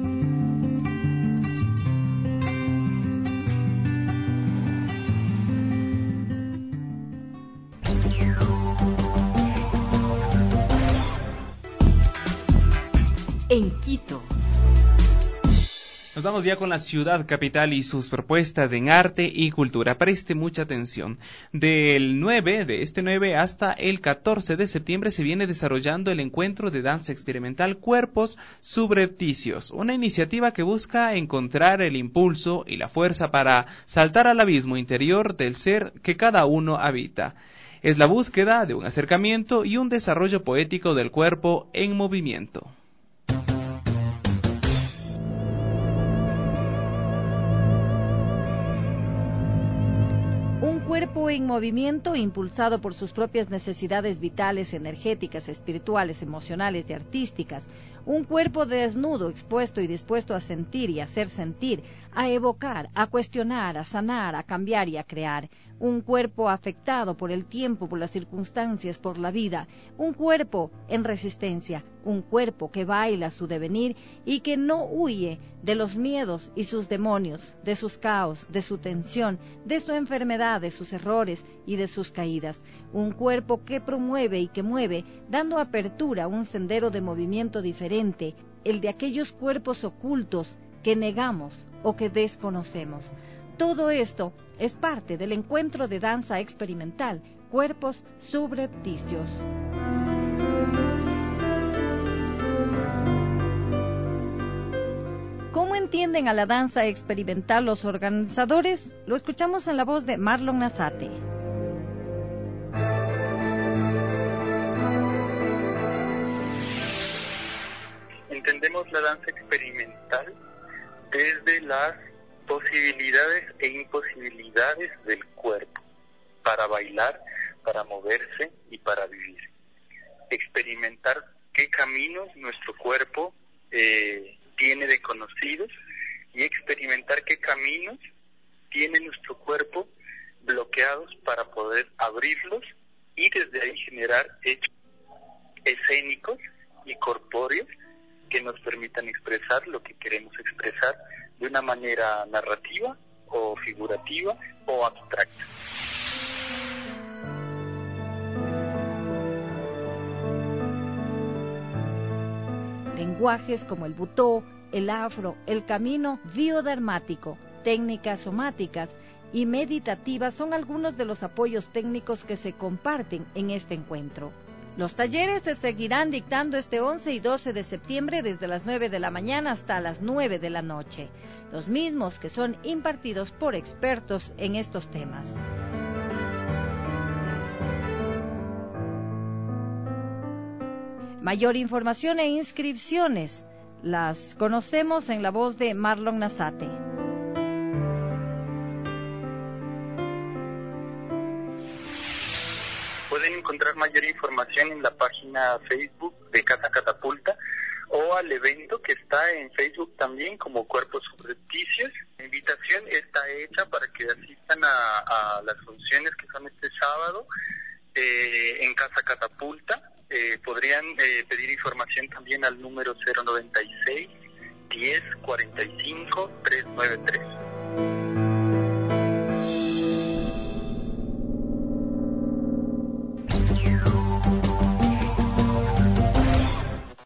[SPEAKER 1] En Quito.
[SPEAKER 3] Nos vamos ya con la ciudad capital y sus propuestas en arte y cultura. Preste mucha atención. De este 9 hasta el 14 de septiembre se viene desarrollando el encuentro de danza experimental Cuerpos Subrepticios, una iniciativa que busca encontrar el impulso y la fuerza para saltar al abismo interior del ser que cada uno habita. Es la búsqueda de un acercamiento y un desarrollo poético del cuerpo en movimiento.
[SPEAKER 2] Cuerpo en movimiento, impulsado por sus propias necesidades vitales, energéticas, espirituales, emocionales y artísticas. Un cuerpo desnudo, expuesto y dispuesto a sentir y hacer sentir, a evocar, a cuestionar, a sanar, a cambiar y a crear. Un cuerpo afectado por el tiempo, por las circunstancias, por la vida. Un cuerpo en resistencia. Un cuerpo que baila su devenir y que no huye de los miedos y sus demonios, de sus caos, de su tensión, de su enfermedad, de sus errores y de sus caídas. Un cuerpo que promueve y que mueve, dando apertura a un sendero de movimiento diferente, el de aquellos cuerpos ocultos que negamos o que desconocemos. Todo esto es parte del encuentro de danza experimental, Cuerpos Subrepticios. ¿Cómo entienden a la danza experimental los organizadores? Lo escuchamos en la voz de Marlon Nazate.
[SPEAKER 5] Entendemos la danza experimental desde las posibilidades e imposibilidades del cuerpo para bailar, para moverse y para vivir. Experimentar qué caminos nuestro cuerpo tiene de conocidos y experimentar qué caminos tiene nuestro cuerpo bloqueados para poder abrirlos y desde ahí generar hechos escénicos y corpóreos que nos permitan expresar lo que queremos expresar de una manera narrativa o figurativa o abstracta.
[SPEAKER 2] Lenguajes como el butó, el afro, el camino biodermático, técnicas somáticas y meditativas son algunos de los apoyos técnicos que se comparten en este encuentro. Los talleres se seguirán dictando este 11 y 12 de septiembre desde las 9 de la mañana hasta las 9 de la noche, los mismos que son impartidos por expertos en estos temas. Mayor información e inscripciones las conocemos en la voz de Marlon Nazate.
[SPEAKER 5] Pueden encontrar mayor información en la página Facebook de Casa Catapulta o al evento que está en Facebook también como Cuerpos Subrepticios. La invitación está hecha para que asistan a las funciones que son este sábado en Casa Catapulta. Podrían pedir información también al número 096 10 45 393.